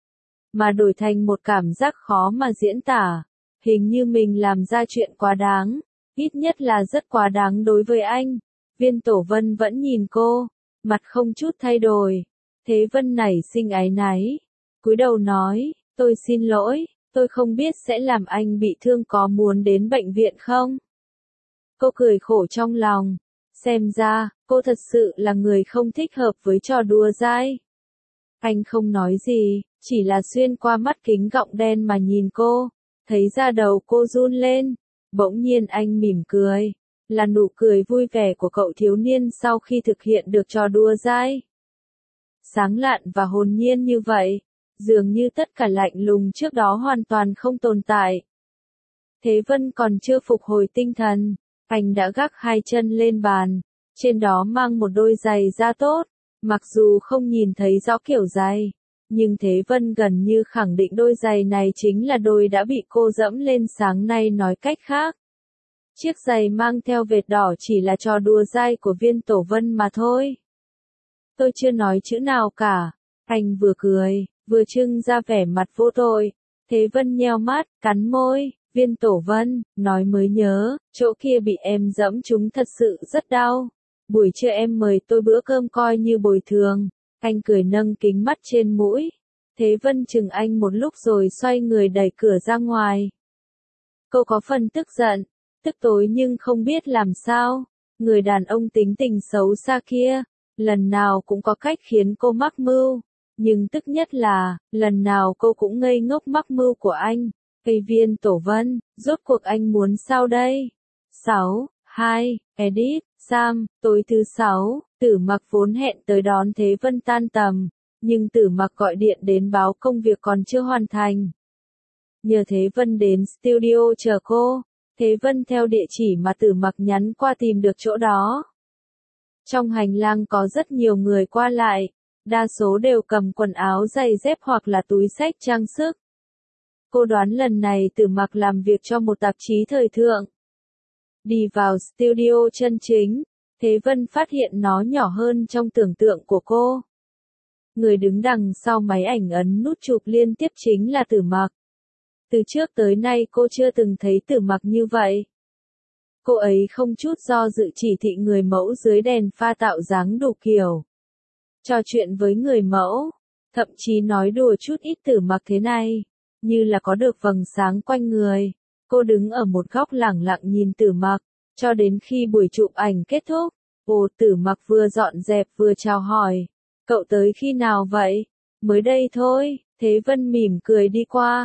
mà đổi thành một cảm giác khó mà diễn tả. Hình như mình làm ra chuyện quá đáng, ít nhất là rất quá đáng đối với anh. Viên Tổ Vân vẫn nhìn cô, mặt không chút thay đổi. Thế Vân nảy sinh áy náy, cúi đầu nói, tôi xin lỗi, tôi không biết sẽ làm anh bị thương, có muốn đến bệnh viện không? Cô cười khổ trong lòng, xem ra, cô thật sự là người không thích hợp với trò đùa dai. Anh không nói gì, chỉ là xuyên qua mắt kính gọng đen mà nhìn cô, thấy da đầu cô run lên. Bỗng nhiên anh mỉm cười, là nụ cười vui vẻ của cậu thiếu niên sau khi thực hiện được trò đùa dai. Sáng lạn và hồn nhiên như vậy, dường như tất cả lạnh lùng trước đó hoàn toàn không tồn tại. Thế Vân còn chưa phục hồi tinh thần, anh đã gác hai chân lên bàn, trên đó mang một đôi giày da tốt, mặc dù không nhìn thấy rõ kiểu giày, nhưng Thế Vân gần như khẳng định đôi giày này chính là đôi đã bị cô dẫm lên sáng nay. Nói cách khác, chiếc giày mang theo vệt đỏ chỉ là trò đùa dai của Viên Tổ Vân mà thôi. Tôi chưa nói chữ nào cả, anh vừa cười, vừa trưng ra vẻ mặt vô tội. Thế Vân nheo mắt, cắn môi. Viên Tổ Vân, nói mới nhớ, chỗ kia bị em dẫm trúng thật sự rất đau. Buổi trưa em mời tôi bữa cơm coi như bồi thường. Anh cười nâng kính mắt trên mũi. Thế Vân chừng anh một lúc rồi xoay người đẩy cửa ra ngoài. Cô có phần tức giận, tức tối nhưng không biết làm sao. Người đàn ông tính tình xấu xa kia, lần nào cũng có cách khiến cô mắc mưu. Nhưng tức nhất là, lần nào cô cũng ngây ngốc mắc mưu của anh. Cây Viên Tổ Vân, rốt cuộc anh muốn sao đây? 6, 2, edit, Sam, tối thứ 6, Tử Mặc vốn hẹn tới đón Thế Vân tan tầm, nhưng Tử Mặc gọi điện đến báo công việc còn chưa hoàn thành. Nhờ Thế Vân đến studio chờ cô, Thế Vân theo địa chỉ mà Tử Mặc nhắn qua tìm được chỗ đó. Trong hành lang có rất nhiều người qua lại, đa số đều cầm quần áo giày dép hoặc là túi xách trang sức. Cô đoán lần này Tử Mặc làm việc cho một tạp chí thời thượng. Đi vào studio chân chính, Thế Vân phát hiện nó nhỏ hơn trong tưởng tượng của cô. Người đứng đằng sau máy ảnh ấn nút chụp liên tiếp chính là Tử Mặc. Từ trước tới nay cô chưa từng thấy Tử Mặc như vậy. Cô ấy không chút do dự chỉ thị người mẫu dưới đèn pha tạo dáng đủ kiểu. Trò chuyện với người mẫu, thậm chí nói đùa chút ít Tử Mặc thế này, như là có được vầng sáng quanh người. Cô đứng ở một góc lẳng lặng nhìn Tử Mặc, cho đến khi buổi chụp ảnh kết thúc. Tử Mặc vừa dọn dẹp vừa chào hỏi. Cậu tới khi nào vậy? Mới đây thôi, Thế Vân mỉm cười đi qua.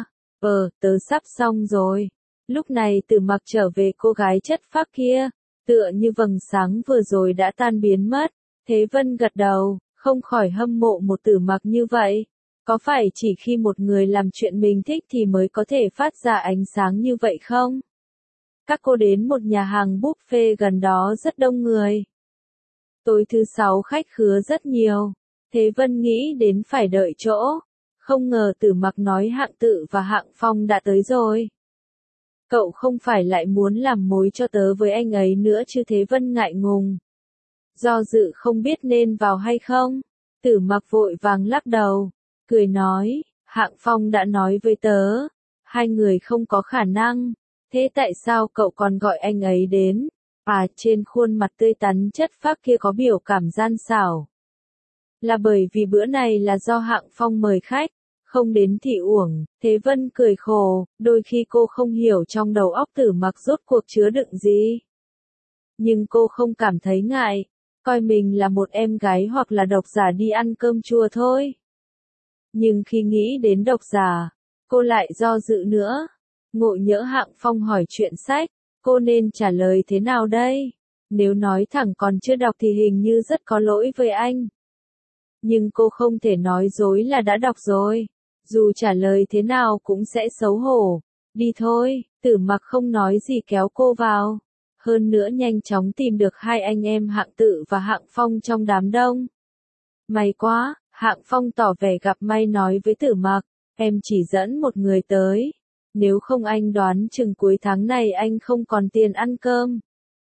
Tớ sắp xong rồi. Lúc này Tử Mặc trở về cô gái chất phác kia, tựa như vầng sáng vừa rồi đã tan biến mất. Thế Vân gật đầu, không khỏi hâm mộ một Tử Mặc như vậy. Có phải chỉ khi một người làm chuyện mình thích thì mới có thể phát ra ánh sáng như vậy không? Các cô đến một nhà hàng buffet gần đó rất đông người. Tối thứ 6 khách khứa rất nhiều. Thế Vân nghĩ đến phải đợi chỗ. Không ngờ Tử Mặc nói Hạng Tự và Hạng Phong đã tới rồi. Cậu không phải lại muốn làm mối cho tớ với anh ấy nữa chứ? Thế Vân ngại ngùng. Do dự không biết nên vào hay không. Tử Mặc vội vàng lắc đầu. Cười nói, Hạng Phong đã nói với tớ. Hai người không có khả năng. Thế tại sao cậu còn gọi anh ấy đến? Trên khuôn mặt tươi tắn chất phác kia có biểu cảm gian xảo. Là bởi vì bữa này là do Hạng Phong mời khách, không đến thì uổng. Thế Vân cười khổ, đôi khi cô không hiểu trong đầu óc Tử Mặc rốt cuộc chứa đựng gì. Nhưng cô không cảm thấy ngại, coi mình là một em gái hoặc là độc giả đi ăn cơm chua thôi. Nhưng khi nghĩ đến độc giả, cô lại do dự nữa. Ngộ nhỡ Hạng Phong hỏi chuyện sách, cô nên trả lời thế nào đây? Nếu nói thẳng còn chưa đọc thì hình như rất có lỗi với anh. Nhưng cô không thể nói dối là đã đọc rồi. Dù trả lời thế nào cũng sẽ xấu hổ. Đi thôi, Tử Mặc không nói gì kéo cô vào. Hơn nữa nhanh chóng tìm được hai anh em Hạng Tự và Hạng Phong trong đám đông. May quá, Hạng Phong tỏ vẻ gặp may nói với Tử Mặc, em chỉ dẫn một người tới. Nếu không anh đoán chừng cuối tháng này anh không còn tiền ăn cơm.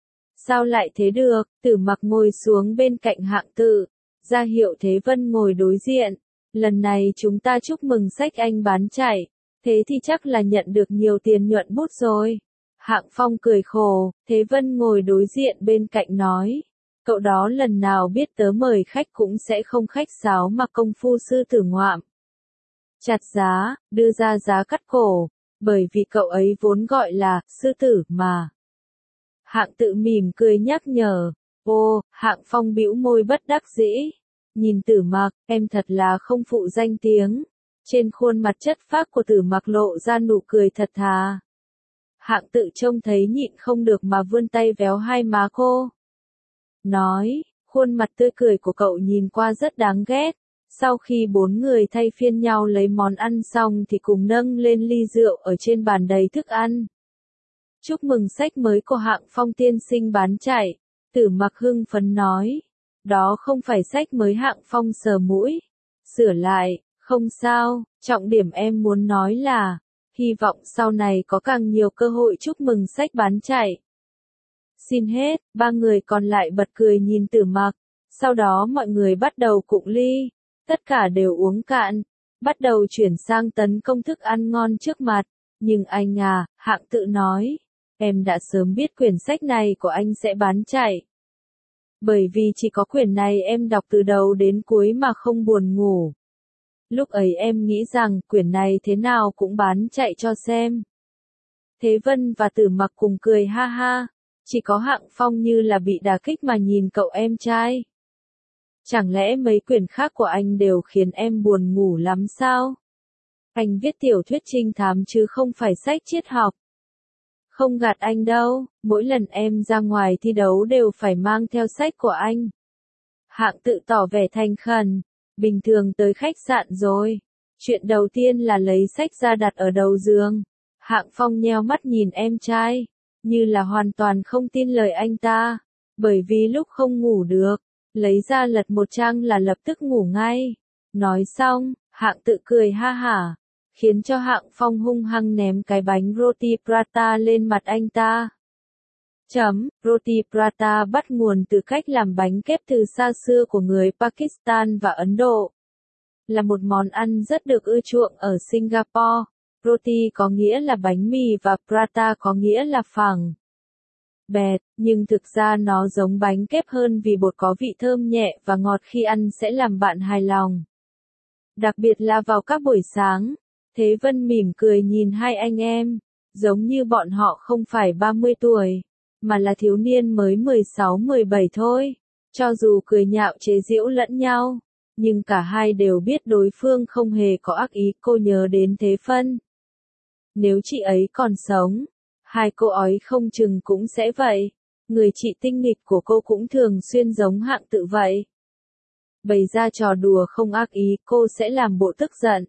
Sao lại thế được? Tử Mặc ngồi xuống bên cạnh Hạng Tự, ra hiệu Thế Vân ngồi đối diện. Lần này chúng ta chúc mừng sách anh bán chạy, thế thì chắc là nhận được nhiều tiền nhuận bút rồi. Hạng Phong cười khổ, Thế Vân ngồi đối diện bên cạnh nói. Cậu đó lần nào biết tớ mời khách cũng sẽ không khách sáo mà công phu sư tử ngoạm. Chặt giá, đưa ra giá cắt cổ, bởi vì cậu ấy vốn gọi là sư tử mà. Hạng Tự mỉm cười nhắc nhở. Hạng Phong bĩu môi bất đắc dĩ. Nhìn Tử Mặc, em thật là không phụ danh tiếng. Trên khuôn mặt chất phác của Tử Mặc lộ ra nụ cười thật thà. Hạng Tự trông thấy nhịn không được mà vươn tay véo hai má cô. Nói, khuôn mặt tươi cười của cậu nhìn qua rất đáng ghét. Sau khi bốn người thay phiên nhau lấy món ăn xong thì cùng nâng lên ly rượu ở trên bàn đầy thức ăn. Chúc mừng sách mới của Hạng Phong tiên sinh bán chạy. Tử Mặc hưng phấn nói. Đó không phải sách mới. Hạng Phong sờ mũi. Sửa lại, không sao, trọng điểm em muốn nói là, hy vọng sau này có càng nhiều cơ hội chúc mừng sách bán chạy. Xin hết, ba người còn lại bật cười nhìn Tử Mặc. Sau đó mọi người bắt đầu cụng ly. Tất cả đều uống cạn. Bắt đầu chuyển sang tấn công thức ăn ngon trước mặt. Nhưng anh à, Hạng Tự nói. Em đã sớm biết quyển sách này của anh sẽ bán chạy. Bởi vì chỉ có quyển này em đọc từ đầu đến cuối mà không buồn ngủ. Lúc ấy em nghĩ rằng quyển này thế nào cũng bán chạy cho xem. Thế Vân và Tử Mặc cùng cười ha ha. Chỉ có Hạng Phong như là bị đả kích mà nhìn cậu em trai. Chẳng lẽ mấy quyển khác của anh đều khiến em buồn ngủ lắm sao? Anh viết tiểu thuyết trinh thám chứ không phải sách triết học. Không gạt anh đâu, mỗi lần em ra ngoài thi đấu đều phải mang theo sách của anh. Hạng Tự tỏ vẻ thành khẩn, bình thường tới khách sạn rồi. Chuyện đầu tiên là lấy sách ra đặt ở đầu giường. Hạng Phong nheo mắt nhìn em trai, như là hoàn toàn không tin lời anh ta. Bởi vì lúc không ngủ được, lấy ra lật một trang là lập tức ngủ ngay. Nói xong, Hạng Tự cười ha hả, khiến cho Hạng Phong hung hăng ném cái bánh roti prata lên mặt anh ta. Roti prata bắt nguồn từ cách làm bánh kép từ xa xưa của người Pakistan và Ấn Độ. Là một món ăn rất được ưa chuộng ở Singapore. Roti có nghĩa là bánh mì và prata có nghĩa là phẳng. Bẹt, nhưng thực ra nó giống bánh kép hơn vì bột có vị thơm nhẹ và ngọt khi ăn sẽ làm bạn hài lòng. Đặc biệt là vào các buổi sáng. Thế Vân mỉm cười nhìn hai anh em, giống như bọn họ không phải 30 tuổi, mà là thiếu niên mới 16-17 thôi. Cho dù cười nhạo chế giễu lẫn nhau, nhưng cả hai đều biết đối phương không hề có ác ý. Cô nhớ đến Thế Vân. Nếu chị ấy còn sống, hai cô ấy không chừng cũng sẽ vậy. Người chị tinh nghịch của cô cũng thường xuyên giống Hạng Tự vậy. Bày ra trò đùa không ác ý, cô sẽ làm bộ tức giận.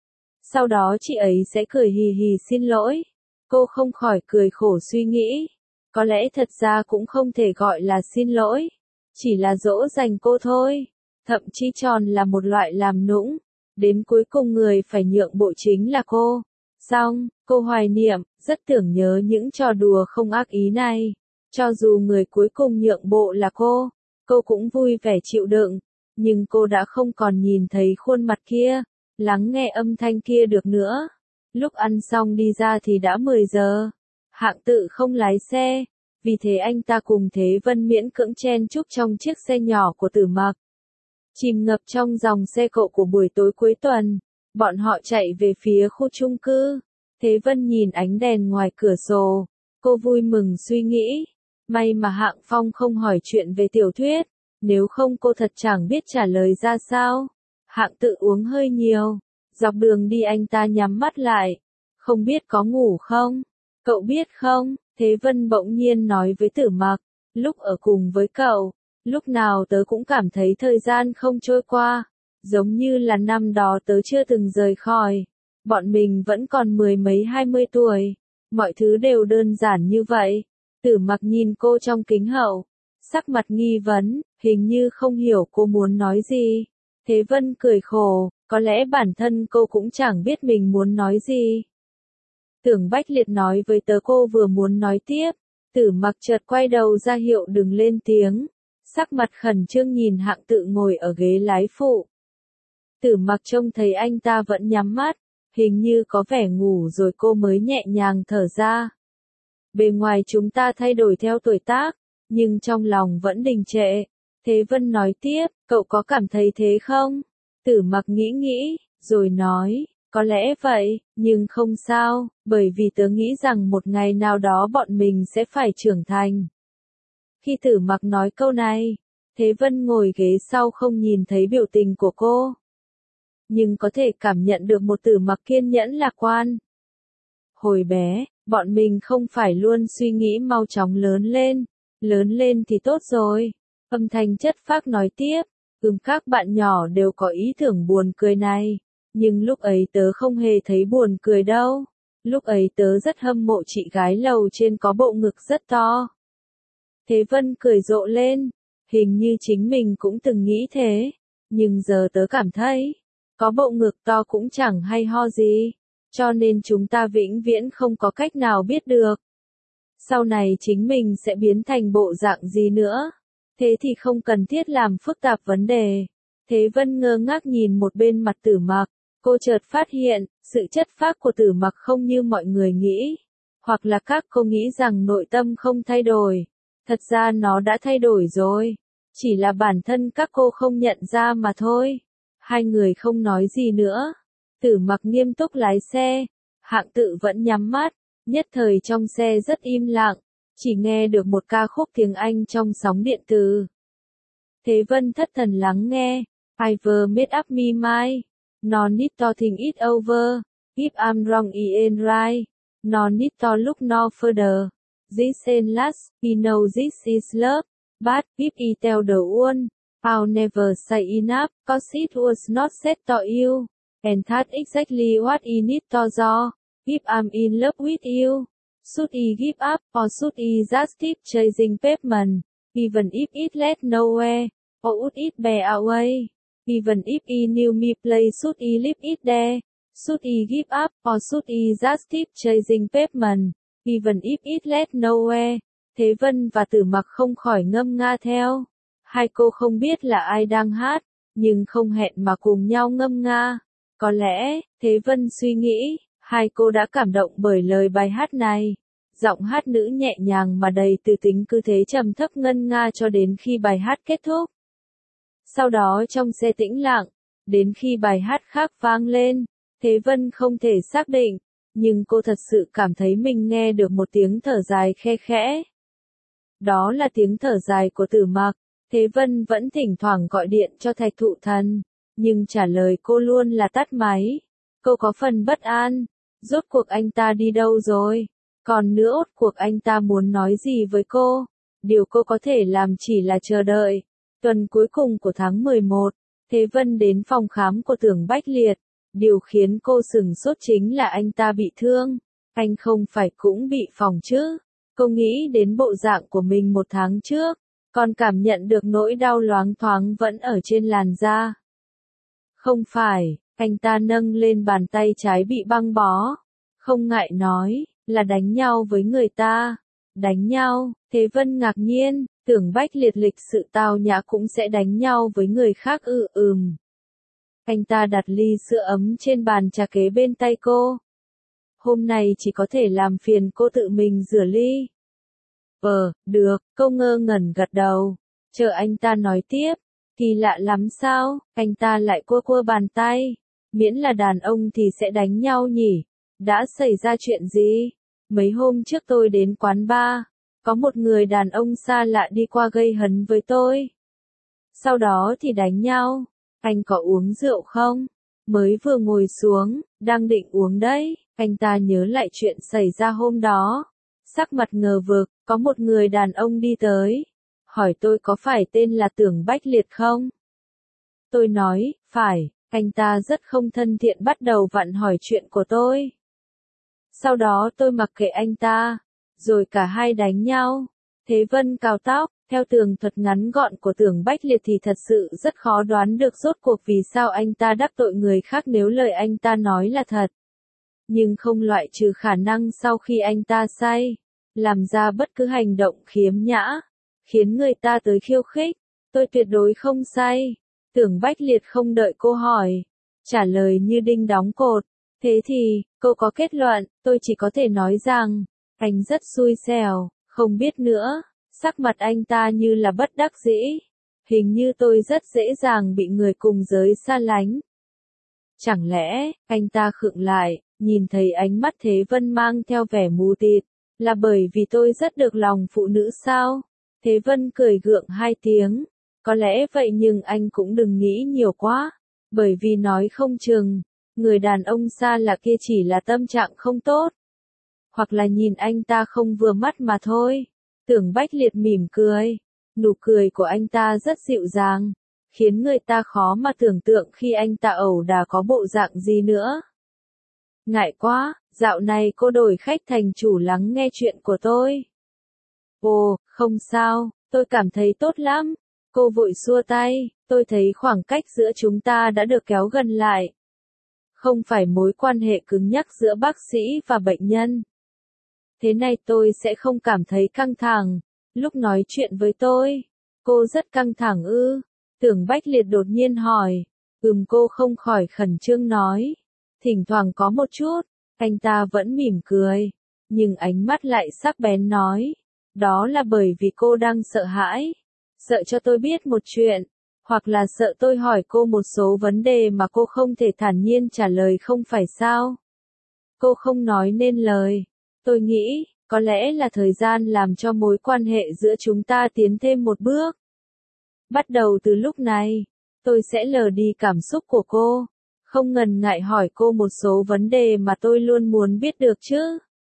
Sau đó chị ấy sẽ cười hì hì xin lỗi. Cô không khỏi cười khổ suy nghĩ. Có lẽ thật ra cũng không thể gọi là xin lỗi. Chỉ là dỗ dành cô thôi. Thậm chí tròn là một loại làm nũng. Đến cuối cùng người phải nhượng bộ chính là cô. Xong, cô hoài niệm, rất tưởng nhớ những trò đùa không ác ý này. Cho dù người cuối cùng nhượng bộ là cô cũng vui vẻ chịu đựng. Nhưng cô đã không còn nhìn thấy khuôn mặt kia, lắng nghe âm thanh kia được nữa. Lúc ăn xong đi ra thì đã 10 giờ. Hạng Tự không lái xe, vì thế anh ta cùng Thế Vân miễn cưỡng chen chúc trong chiếc xe nhỏ của Tử Mặc. Chìm ngập trong dòng xe cộ của buổi tối cuối tuần, bọn họ chạy về phía khu chung cư. Thế Vân nhìn ánh đèn ngoài cửa sổ, cô vui mừng suy nghĩ, may mà Hạng Phong không hỏi chuyện về tiểu thuyết, nếu không cô thật chẳng biết trả lời ra sao. Hạng Tự uống hơi nhiều, dọc đường đi anh ta nhắm mắt lại, không biết có ngủ không. Cậu biết không, Thế Vân bỗng nhiên nói với Tử Mặc, lúc ở cùng với cậu, lúc nào tớ cũng cảm thấy thời gian không trôi qua, giống như là năm đó tớ chưa từng rời khỏi. Bọn mình vẫn còn 10 mấy 20 tuổi, mọi thứ đều đơn giản như vậy. Tử Mặc nhìn cô trong kính hậu, sắc mặt nghi vấn, hình như không hiểu cô muốn nói gì. Thế Vân cười khổ, có lẽ bản thân cô cũng chẳng biết mình muốn nói gì. Tưởng Bách Liệt nói với tớ cô vừa muốn nói tiếp. Tử Mặc chợt quay đầu ra hiệu đừng lên tiếng. Sắc mặt khẩn trương nhìn Hạng Tự ngồi ở ghế lái phụ. Tử Mặc trông thấy anh ta vẫn nhắm mắt, hình như có vẻ ngủ rồi cô mới nhẹ nhàng thở ra. Bề ngoài chúng ta thay đổi theo tuổi tác, nhưng trong lòng vẫn đình trệ. Thế Vân nói tiếp, cậu có cảm thấy thế không? Tử Mặc nghĩ, rồi nói, có lẽ vậy, nhưng không sao, bởi vì tớ nghĩ rằng một ngày nào đó bọn mình sẽ phải trưởng thành. Khi Tử Mặc nói câu này, Thế Vân ngồi ghế sau không nhìn thấy biểu tình của cô. Nhưng có thể cảm nhận được một Tử Mặc kiên nhẫn lạc quan. Hồi bé, Bọn mình không phải luôn suy nghĩ mau chóng lớn lên thì tốt rồi. Âm thanh chất phác nói tiếp, các bạn nhỏ đều có ý tưởng buồn cười này, nhưng lúc ấy tớ không hề thấy buồn cười đâu. Lúc ấy tớ rất hâm mộ chị gái lầu trên có bộ ngực rất to. Thế Vân cười rộ lên, hình như chính mình cũng từng nghĩ thế, nhưng giờ tớ cảm thấy, có bộ ngực to cũng chẳng hay ho gì, cho nên chúng ta vĩnh viễn không có cách nào biết được. Sau này chính mình sẽ biến thành bộ dạng gì nữa, thế thì không cần thiết làm phức tạp vấn đề. Thế Vân ngơ ngác nhìn một bên mặt Tử Mặc, cô chợt phát hiện, sự chất phác của Tử Mặc không như mọi người nghĩ, hoặc là các cô nghĩ rằng nội tâm không thay đổi. Thật ra nó đã thay đổi rồi, chỉ là bản thân các cô không nhận ra mà thôi. Hai người không nói gì nữa. Tử Mặc nghiêm túc lái xe, Hạng Tự vẫn nhắm mắt, nhất thời trong xe rất im lặng, chỉ nghe được một ca khúc tiếng Anh trong sóng điện từ. Thế Vân thất thần lắng nghe, I've made up me mind, no need to think it over, if I'm wrong and right, no need to look no further. This ain't last, we know this is love, but if I tell the one, I'll never say enough, cause it was not said to you, and that's exactly what I need to do. If I'm in love with you, should I give up, or should I just keep chasing pavement, even if it led nowhere, or would it bear away? Even if I knew me place, should I leave it there? Should I give up, or should I just keep chasing pavement? Even if it led nowhere. Thế Vân và Tử Mặc không khỏi ngâm nga theo. Hai cô không biết là ai đang hát, nhưng không hẹn mà cùng nhau ngâm nga. Có lẽ, Thế Vân suy nghĩ, hai cô đã cảm động bởi lời bài hát này. Giọng hát nữ nhẹ nhàng mà đầy từ tính cứ thế trầm thấp ngân nga cho đến khi bài hát kết thúc. Sau đó trong xe tĩnh lặng, đến khi bài hát khác vang lên, Thế Vân không thể xác định, nhưng cô thật sự cảm thấy mình nghe được một tiếng thở dài khe khẽ. Đó là tiếng thở dài của Tử Mặc. Thế Vân vẫn thỉnh thoảng gọi điện cho Thạch Thụ Thần, nhưng trả lời cô luôn là tắt máy. Cô có phần bất an, rốt cuộc anh ta đi đâu rồi? Còn nữa rốt cuộc anh ta muốn nói gì với cô? Điều cô có thể làm chỉ là chờ đợi. Tuần cuối cùng của tháng 11, Thế Vân đến phòng khám của Tưởng Bách Liệt. Điều khiến cô sửng sốt chính là anh ta bị thương. Anh không phải cũng bị phỏng chứ? Cô nghĩ đến bộ dạng của mình một tháng trước, còn cảm nhận được nỗi đau loáng thoáng vẫn ở trên làn da. Không phải, anh ta nâng lên bàn tay trái bị băng bó. Không ngại nói, là đánh nhau với người ta. Đánh nhau, Thế Vân ngạc nhiên, Tưởng Bách Liệt lịch sự tao nhã cũng sẽ đánh nhau với người khác Anh ta đặt ly sữa ấm trên bàn trà kế bên tay cô. Hôm nay chỉ có thể làm phiền cô tự mình rửa ly. Được, cô ngơ ngẩn gật đầu. Chờ anh ta nói tiếp. Kỳ lạ lắm sao, anh ta lại cua cua bàn tay. Miễn là đàn ông thì sẽ đánh nhau nhỉ? Đã xảy ra chuyện gì? Mấy hôm trước tôi đến quán bar. Có một người đàn ông xa lạ đi qua gây hấn với tôi. Sau đó thì đánh nhau. Anh có uống rượu không? Mới vừa ngồi xuống, đang định uống đấy. Anh ta nhớ lại chuyện xảy ra hôm đó. Sắc mặt ngờ vực, có một người đàn ông đi tới. Hỏi tôi có phải tên là Tưởng Bách Liệt không? Tôi nói, phải. Anh ta rất không thân thiện bắt đầu vặn hỏi chuyện của tôi. Sau đó tôi mặc kệ anh ta. Rồi cả hai đánh nhau. Thế Vân cào tóc, theo tường thuật ngắn gọn của Tưởng Bách Liệt thì thật sự rất khó đoán được rốt cuộc vì sao anh ta đắc tội người khác nếu lời anh ta nói là thật. Nhưng không loại trừ khả năng sau khi anh ta say, làm ra bất cứ hành động khiếm nhã, khiến người ta tới khiêu khích. Tôi tuyệt đối không say. Tưởng Bách Liệt không đợi cô hỏi, trả lời như đinh đóng cột. Thế thì, cô có kết luận, tôi chỉ có thể nói rằng, anh rất xui xẻo, không biết nữa. Sắc mặt anh ta như là bất đắc dĩ. Hình như tôi rất dễ dàng bị người cùng giới xa lánh. Chẳng lẽ, anh ta khựng lại, nhìn thấy ánh mắt Thế Vân mang theo vẻ mù tịt, là bởi vì tôi rất được lòng phụ nữ sao? Thế Vân cười gượng hai tiếng. Có lẽ vậy nhưng anh cũng đừng nghĩ nhiều quá. Bởi vì nói không chừng, người đàn ông xa lạ kia chỉ là tâm trạng không tốt. Hoặc là nhìn anh ta không vừa mắt mà thôi. Tưởng Bách Liệt mỉm cười. Nụ cười của anh ta rất dịu dàng, khiến người ta khó mà tưởng tượng khi anh ta ẩu đả có bộ dạng gì nữa. Ngại quá, dạo này cô đổi khách thành chủ lắng nghe chuyện của tôi. Ồ, không sao, tôi cảm thấy tốt lắm. Cô vội xua tay, tôi thấy khoảng cách giữa chúng ta đã được kéo gần lại. Không phải mối quan hệ cứng nhắc giữa bác sĩ và bệnh nhân. Thế này tôi sẽ không cảm thấy căng thẳng. Lúc nói chuyện với tôi, cô rất căng thẳng ư? Tưởng Bách Liệt đột nhiên hỏi. Cô không khỏi khẩn trương nói. Thỉnh thoảng có một chút, anh ta vẫn mỉm cười. Nhưng ánh mắt lại sắc bén nói. Đó là bởi vì cô đang sợ hãi. Sợ cho tôi biết một chuyện. Hoặc là sợ tôi hỏi cô một số vấn đề mà cô không thể thản nhiên trả lời không phải sao? Cô không nói nên lời. Tôi nghĩ, có lẽ là thời gian làm cho mối quan hệ giữa chúng ta tiến thêm một bước. Bắt đầu từ lúc này, tôi sẽ lờ đi cảm xúc của cô, không ngần ngại hỏi cô một số vấn đề mà tôi luôn muốn biết được chứ.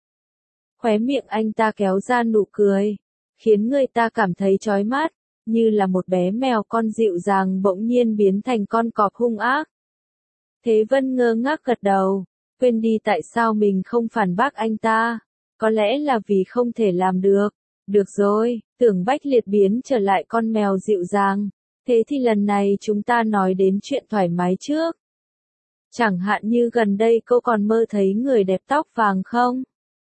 Khóe miệng anh ta kéo ra nụ cười, khiến người ta cảm thấy chói mắt, như là một bé mèo con dịu dàng bỗng nhiên biến thành con cọp hung ác. Thế Vân ngơ ngác gật đầu, quên đi tại sao mình không phản bác anh ta. Có lẽ là vì không thể làm được. Được rồi, Tưởng Bách Liệt biến trở lại con mèo dịu dàng. Thế thì lần này chúng ta nói đến chuyện thoải mái trước. Chẳng hạn như gần đây cô còn mơ thấy người đẹp tóc vàng không?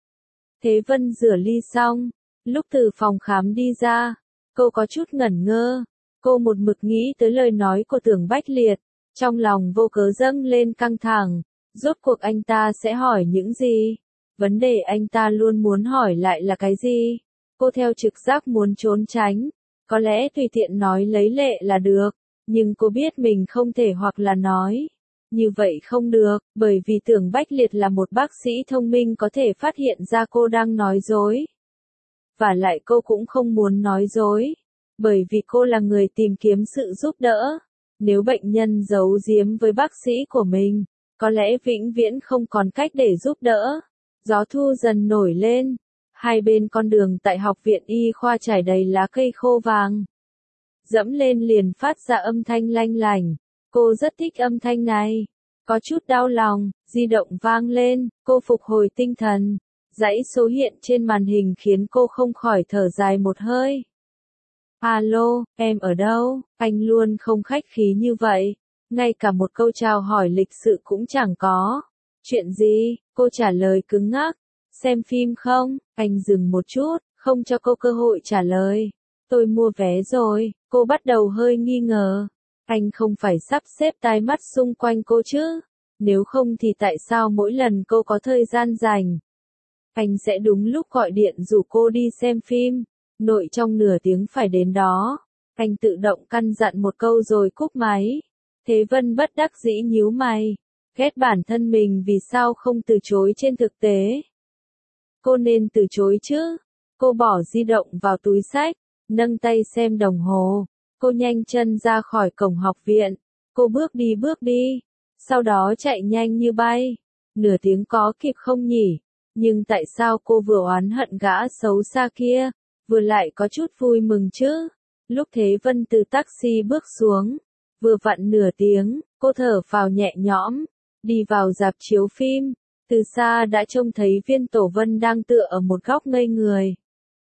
Thế Vân rửa ly xong, lúc từ phòng khám đi ra, cô có chút ngẩn ngơ. Cô một mực nghĩ tới lời nói của Tưởng Bách Liệt, trong lòng vô cớ dâng lên căng thẳng. Rốt cuộc anh ta sẽ hỏi những gì? Vấn đề anh ta luôn muốn hỏi lại là cái gì? Cô theo trực giác muốn trốn tránh. Có lẽ tùy tiện nói lấy lệ là được, nhưng cô biết mình không thể hoặc là nói. Như vậy không được, bởi vì Tưởng Bách Liệt là một bác sĩ thông minh có thể phát hiện ra cô đang nói dối. Và lại cô cũng không muốn nói dối, bởi vì cô là người tìm kiếm sự giúp đỡ. Nếu bệnh nhân giấu giếm với bác sĩ của mình, có lẽ vĩnh viễn không còn cách để giúp đỡ. Gió thu dần nổi lên, hai bên con đường tại học viện y khoa trải đầy lá cây khô vàng. Dẫm lên liền phát ra âm thanh lanh lảnh, cô rất thích âm thanh này. Có chút đau lòng, di động vang lên, cô phục hồi tinh thần. Dãy số hiện trên màn hình khiến cô không khỏi thở dài một hơi. Alo, em ở đâu? Anh luôn không khách khí như vậy, ngay cả một câu chào hỏi lịch sự cũng chẳng có. Chuyện gì? Cô trả lời cứng ngắc. Xem phim không? Anh dừng một chút, không cho cô cơ hội trả lời. Tôi mua vé rồi. Cô bắt đầu hơi nghi ngờ. Anh không phải sắp xếp tai mắt xung quanh cô chứ? Nếu không thì tại sao mỗi lần cô có thời gian rảnh, anh sẽ đúng lúc gọi điện rủ cô đi xem phim? Nội trong nửa tiếng phải đến đó. Anh tự động căn dặn một câu rồi cúp máy. Thế Vân bất đắc dĩ nhíu mày. Ghét bản thân mình vì sao không từ chối trên thực tế. Cô nên từ chối chứ. Cô bỏ di động vào túi xách, nâng tay xem đồng hồ. Cô nhanh chân ra khỏi cổng học viện. Cô bước đi. Sau đó chạy nhanh như bay. Nửa tiếng có kịp không nhỉ? Nhưng tại sao cô vừa oán hận gã xấu xa kia, vừa lại có chút vui mừng chứ? Lúc Thế Vân từ taxi bước xuống, vừa vặn nửa tiếng, cô thở phào nhẹ nhõm, đi vào rạp chiếu phim. Từ xa đã trông thấy Viên Tổ Vân đang tựa ở một góc ngây người.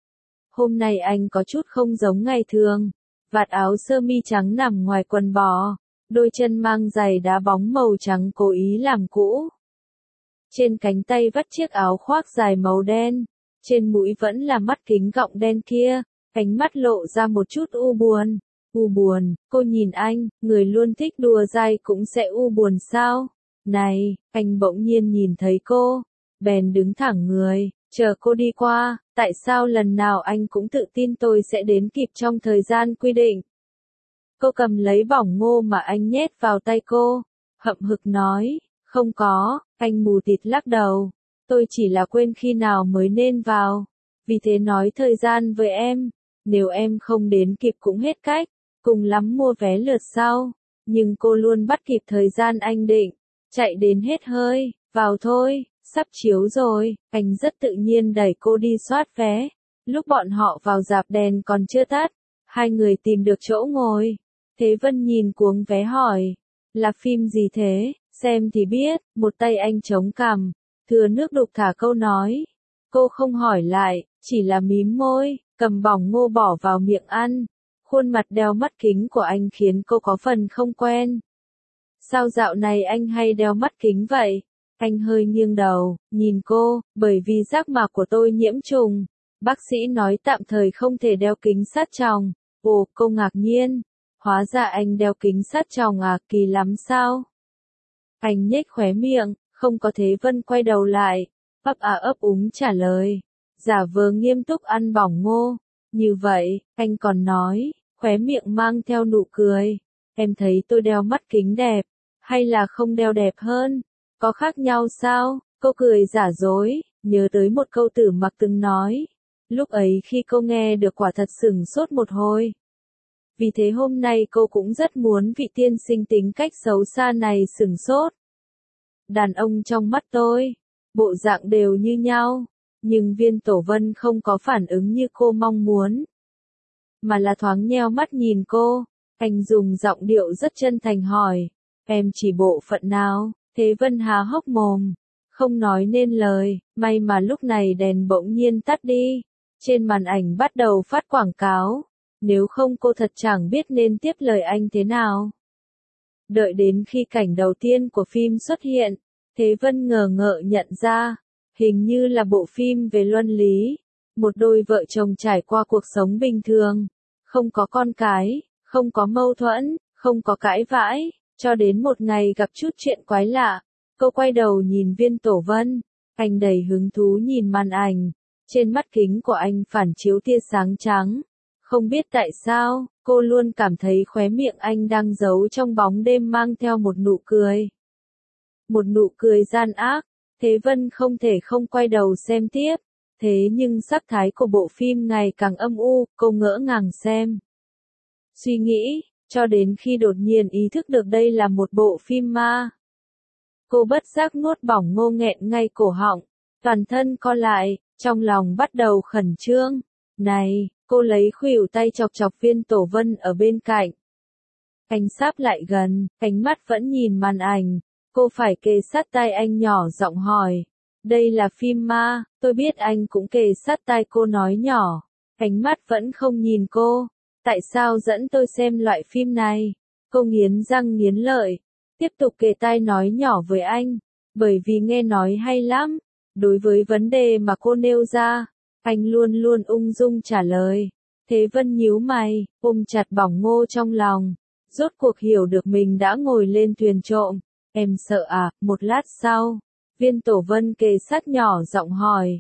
Hôm nay anh có chút không giống ngày thường. Vạt áo sơ mi trắng nằm ngoài quần bò, đôi chân mang giày đá bóng màu trắng cố ý làm cũ. Trên cánh tay vắt chiếc áo khoác dài màu đen, trên mũi vẫn là mắt kính gọng đen kia, ánh mắt lộ ra một chút u buồn. U buồn, cô nhìn anh, người luôn thích đùa dai cũng sẽ u buồn sao? Này, anh bỗng nhiên nhìn thấy cô, bèn đứng thẳng người, chờ cô đi qua. Tại sao lần nào anh cũng tự tin tôi sẽ đến kịp trong thời gian quy định? Cô cầm lấy bỏng ngô mà anh nhét vào tay cô, hậm hực nói, không có. Anh mù tịt lắc đầu, tôi chỉ là quên khi nào mới nên vào, vì thế nói thời gian với em, nếu em không đến kịp cũng hết cách, cùng lắm mua vé lượt sau. Nhưng cô luôn bắt kịp thời gian anh định, chạy đến hết hơi, vào thôi. Sắp chiếu rồi, anh rất tự nhiên đẩy cô đi soát vé. Lúc bọn họ vào rạp đèn còn chưa tắt, hai người tìm được chỗ ngồi. Thế Vân nhìn cuống vé hỏi, là phim gì thế, xem thì biết, một tay anh chống cằm, thừa nước đục thả câu nói. Cô không hỏi lại, chỉ là mím môi, cầm bỏng ngô bỏ vào miệng ăn. Khuôn mặt đeo mắt kính của anh khiến cô có phần không quen. Sao dạo này anh hay đeo mắt kính vậy? Anh hơi nghiêng đầu, nhìn cô, bởi vì giác mạc của tôi nhiễm trùng. Bác sĩ nói tạm thời không thể đeo kính sát tròng. Ồ, cô ngạc nhiên. Hóa ra anh đeo kính sát tròng à, kỳ lắm sao? Anh nhếch khóe miệng, không có. Thế Vân quay đầu lại, ấp à ấp úng trả lời. Giả vờ nghiêm túc ăn bỏng ngô. Như vậy, anh còn nói, khóe miệng mang theo nụ cười. Em thấy tôi đeo mắt kính đẹp, hay là không đeo đẹp hơn? Có khác nhau sao? Cô cười giả dối, nhớ tới một câu Tử Mặc từng nói. Lúc ấy khi cô nghe được quả thật sửng sốt một hồi. Vì thế hôm nay cô cũng rất muốn vị tiên sinh tính cách xấu xa này sửng sốt. Đàn ông trong mắt tôi, bộ dạng đều như nhau, nhưng Viên Tổ Vân không có phản ứng như cô mong muốn, mà là thoáng nheo mắt nhìn cô. Anh dùng giọng điệu rất chân thành hỏi, em chỉ bộ phận nào? Thế Vân há hốc mồm, không nói nên lời. May mà lúc này đèn bỗng nhiên tắt đi, trên màn ảnh bắt đầu phát quảng cáo, nếu không cô thật chẳng biết nên tiếp lời anh thế nào. Đợi đến khi cảnh đầu tiên của phim xuất hiện, Thế Vân ngờ ngợ nhận ra, hình như là bộ phim về luân lý, một đôi vợ chồng trải qua cuộc sống bình thường, không có con cái, không có mâu thuẫn, không có cãi vãi, cho đến một ngày gặp chút chuyện quái lạ. Cô quay đầu nhìn Viên Tổ Vân, anh đầy hứng thú nhìn màn ảnh, trên mắt kính của anh phản chiếu tia sáng trắng. Không biết tại sao, cô luôn cảm thấy khóe miệng anh đang giấu trong bóng đêm mang theo một nụ cười. Một nụ cười gian ác. Thế Vân không thể không quay đầu xem tiếp. Thế nhưng sắc thái của bộ phim ngày càng âm u, cô ngỡ ngàng xem. Suy nghĩ, cho đến khi đột nhiên ý thức được đây là một bộ phim ma. Cô bất giác nuốt bỏng ngô nghẹn ngay cổ họng, toàn thân co lại, trong lòng bắt đầu khẩn trương. Này, cô lấy khuỷu tay chọc chọc Viên Tổ Vân ở bên cạnh. Anh sáp lại gần, ánh mắt vẫn nhìn màn ảnh. Cô phải kề sát tai anh nhỏ giọng hỏi. Đây là phim ma, tôi biết anh cũng kề sát tai cô nói nhỏ. Ánh mắt vẫn không nhìn cô. Tại sao dẫn tôi xem loại phim này? Cô nghiến răng nghiến lợi, tiếp tục kề tai nói nhỏ với anh. Bởi vì nghe nói hay lắm. Đối với vấn đề mà cô nêu ra, anh luôn luôn ung dung trả lời. Thế Vân nhíu mày, ôm chặt bỏng ngô trong lòng. Rốt cuộc hiểu được mình đã ngồi lên thuyền trộm. Em sợ à? Một lát sau, Viên Tổ Vân kề sát nhỏ giọng hỏi.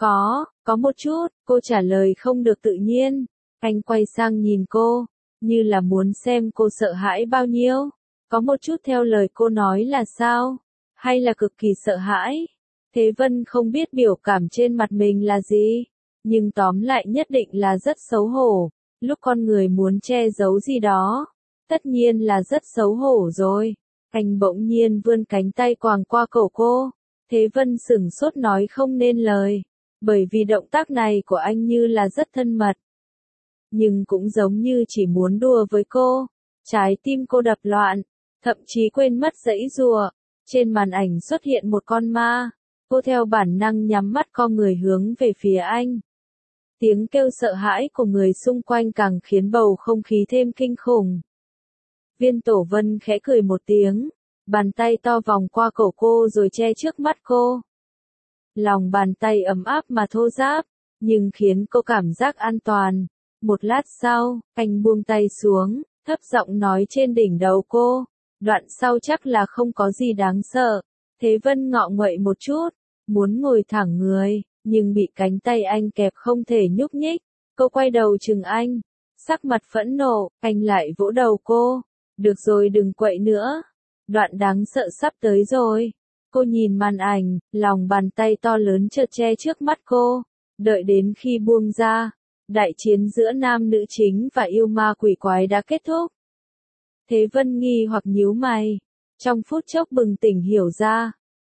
Có một chút, cô trả lời không được tự nhiên. Anh quay sang nhìn cô, như là muốn xem cô sợ hãi bao nhiêu. Có một chút theo lời cô nói là sao? Hay là cực kỳ sợ hãi? Thế Vân không biết biểu cảm trên mặt mình là gì, nhưng tóm lại nhất định là rất xấu hổ. Lúc con người muốn che giấu gì đó, tất nhiên là rất xấu hổ rồi. Anh bỗng nhiên vươn cánh tay quàng qua cổ cô. Thế Vân sửng sốt nói không nên lời, bởi vì động tác này của anh như là rất thân mật, nhưng cũng giống như chỉ muốn đùa với cô. Trái tim cô đập loạn, thậm chí quên mất giãy giụa. Trên màn ảnh xuất hiện một con ma. Cô theo bản năng nhắm mắt co người hướng về phía anh. Tiếng kêu sợ hãi của người xung quanh càng khiến bầu không khí thêm kinh khủng. Viên Tổ Vân khẽ cười một tiếng, bàn tay to vòng qua cổ cô rồi che trước mắt cô. Lòng bàn tay ấm áp mà thô ráp, nhưng khiến cô cảm giác an toàn. Một lát sau, anh buông tay xuống, thấp giọng nói trên đỉnh đầu cô. Đoạn sau chắc là không có gì đáng sợ. Thế Vân ngọ nguậy một chút, muốn ngồi thẳng người, nhưng bị cánh tay anh kẹp không thể nhúc nhích. Cô quay đầu chừng anh, sắc mặt phẫn nộ, anh lại vỗ đầu cô. Được rồi, đừng quậy nữa. Đoạn đáng sợ sắp tới rồi. Cô nhìn màn ảnh, lòng bàn tay to lớn chợt che trước mắt cô. Đợi đến khi buông ra, đại chiến giữa nam nữ chính và yêu ma quỷ quái đã kết thúc. Thế Vân nghi hoặc nhíu mày, trong phút chốc bừng tỉnh hiểu ra,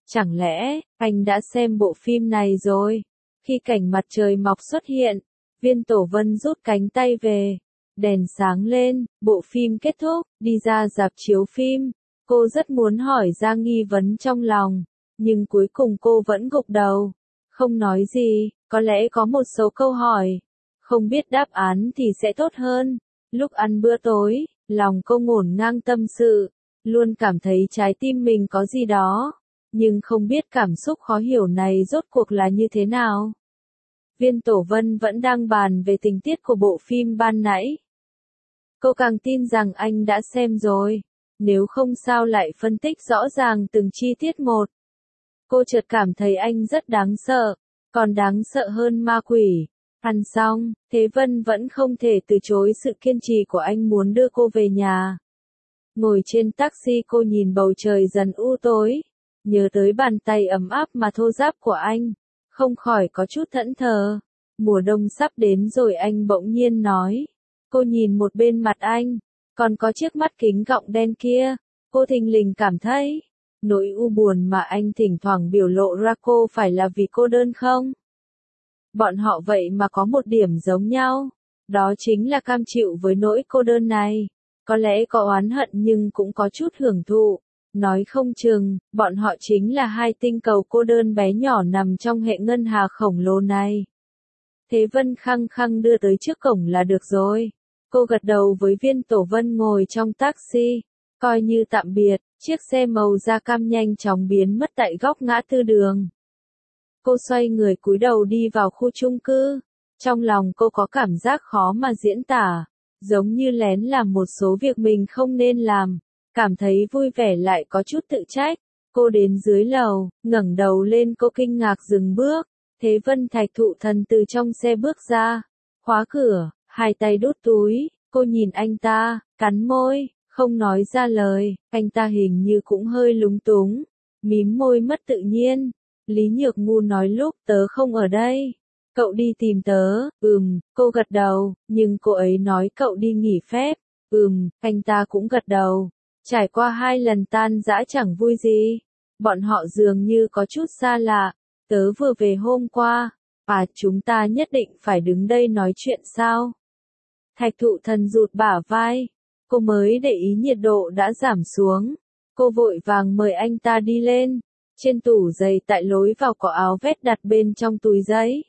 Chẳng lẽ, anh đã xem bộ phim này rồi? Khi cảnh mặt trời mọc xuất hiện, Viên Tổ Vân rút cánh tay về. Đèn sáng lên, bộ phim kết thúc, đi ra rạp chiếu phim. Cô rất muốn hỏi ra nghi vấn trong lòng, nhưng cuối cùng cô vẫn gục đầu. Không nói gì, có lẽ có một số câu hỏi. Không biết đáp án thì sẽ tốt hơn. Lúc ăn bữa tối, lòng cô ngổn ngang tâm sự. Luôn cảm thấy trái tim mình có gì đó. Nhưng không biết cảm xúc khó hiểu này rốt cuộc là như thế nào. Viên Tổ Vân vẫn đang bàn về tình tiết của bộ phim ban nãy. Cô càng tin rằng anh đã xem rồi. Nếu không sao lại phân tích rõ ràng từng chi tiết một. Cô chợt cảm thấy anh rất đáng sợ. Còn đáng sợ hơn ma quỷ. Ăn xong, Thế Vân vẫn không thể từ chối sự kiên trì của anh muốn đưa cô về nhà. Ngồi trên taxi cô nhìn bầu trời dần u tối. Nhớ tới bàn tay ấm áp mà thô ráp của anh. Không khỏi có chút thẫn thờ. Mùa đông sắp đến rồi anh bỗng nhiên nói. Cô nhìn một bên mặt anh. Còn có chiếc mắt kính gọng đen kia. Cô thình lình cảm thấy. Nỗi u buồn mà anh thỉnh thoảng biểu lộ ra cô phải là vì cô đơn không? Bọn họ vậy mà có một điểm giống nhau. Đó chính là cam chịu với nỗi cô đơn này. Có lẽ có oán hận nhưng cũng có chút hưởng thụ. Nói không chừng, bọn họ chính là hai tinh cầu cô đơn bé nhỏ nằm trong hệ ngân hà khổng lồ này. Thế Vân khăng khăng đưa tới trước cổng là được rồi. Cô gật đầu với Viên Tổ Vân ngồi trong taxi. Coi như tạm biệt, chiếc xe màu da cam nhanh chóng biến mất tại góc ngã tư đường. Cô xoay người cúi đầu đi vào khu chung cư. Trong lòng cô có cảm giác khó mà diễn tả. Giống như lén làm một số việc mình không nên làm. Cảm thấy vui vẻ lại có chút tự trách. Cô đến dưới lầu, ngẩng đầu lên cô kinh ngạc dừng bước. Thế Vân Thạch Thụ Thần từ trong xe bước ra. Khóa cửa, hai tay đút túi. Cô nhìn anh ta, cắn môi, không nói ra lời. Anh ta hình như cũng hơi lúng túng. Mím môi mất tự nhiên. Lý Nhược Ngu nói lúc tớ không ở đây. Cậu đi tìm tớ, cô gật đầu, nhưng cô ấy nói cậu đi nghỉ phép. Anh ta cũng gật đầu. Trải qua 2 lần tan rã chẳng vui gì. Bọn họ dường như có chút xa lạ. Tớ vừa về hôm qua. Chúng ta nhất định phải đứng đây nói chuyện sao? Thạch Thụ Thần rụt bả vai. Cô mới để ý nhiệt độ đã giảm xuống. Cô vội vàng mời anh ta đi lên. Trên tủ giày tại lối vào có áo vest đặt bên trong túi giấy.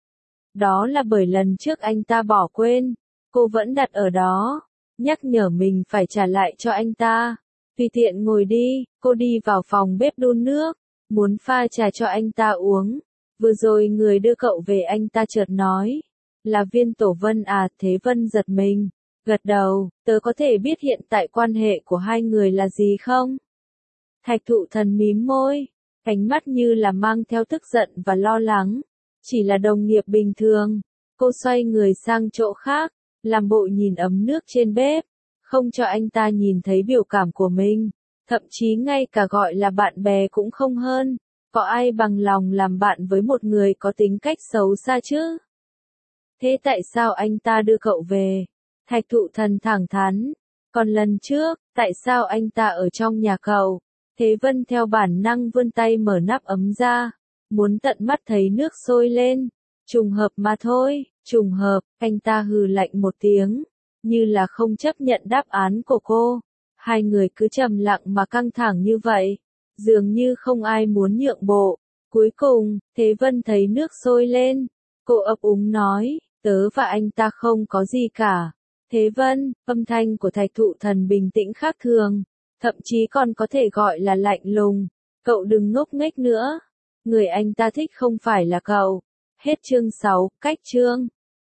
Đó là bởi lần trước anh ta bỏ quên. Cô vẫn đặt ở đó. Nhắc nhở mình phải trả lại cho anh ta. Tùy tiện ngồi đi, cô đi vào phòng bếp đun nước. Muốn pha trà cho anh ta uống. Vừa rồi người đưa cậu về anh ta chợt nói. Là Viên Tổ Vân à? Thế Vân giật mình. Gật đầu, tớ có thể biết hiện tại quan hệ của hai người là gì không? Thạch Thụ Thần mím môi. Ánh mắt như là mang theo tức giận và lo lắng. Chỉ là đồng nghiệp bình thường. Cô xoay người sang chỗ khác. Làm bộ nhìn ấm nước trên bếp. Không cho anh ta nhìn thấy biểu cảm của mình. Thậm chí ngay cả gọi là bạn bè cũng không hơn. Có ai bằng lòng làm bạn với một người có tính cách xấu xa chứ? Thế tại sao anh ta đưa cậu về? Thạch Thụ Thần thẳng thắn. Còn lần trước, tại sao anh ta ở trong nhà cậu? Thế Vân theo bản năng vươn tay mở nắp ấm ra. Muốn tận mắt thấy nước sôi lên. Trùng hợp mà thôi, trùng hợp. Anh ta hừ lạnh một tiếng. Như là không chấp nhận đáp án của cô. Hai người cứ trầm lặng mà căng thẳng như vậy. Dường như không ai muốn nhượng bộ. Cuối cùng, Thế Vân thấy nước sôi lên. Cô ấp úng nói, tớ và anh ta không có gì cả. Thế Vân, âm thanh của Thạch Thụ Thần bình tĩnh khác thường. Thậm chí còn có thể gọi là lạnh lùng. Cậu đừng ngốc nghếch nữa. Người anh ta thích không phải là cậu. Hết chương 6, cách chương.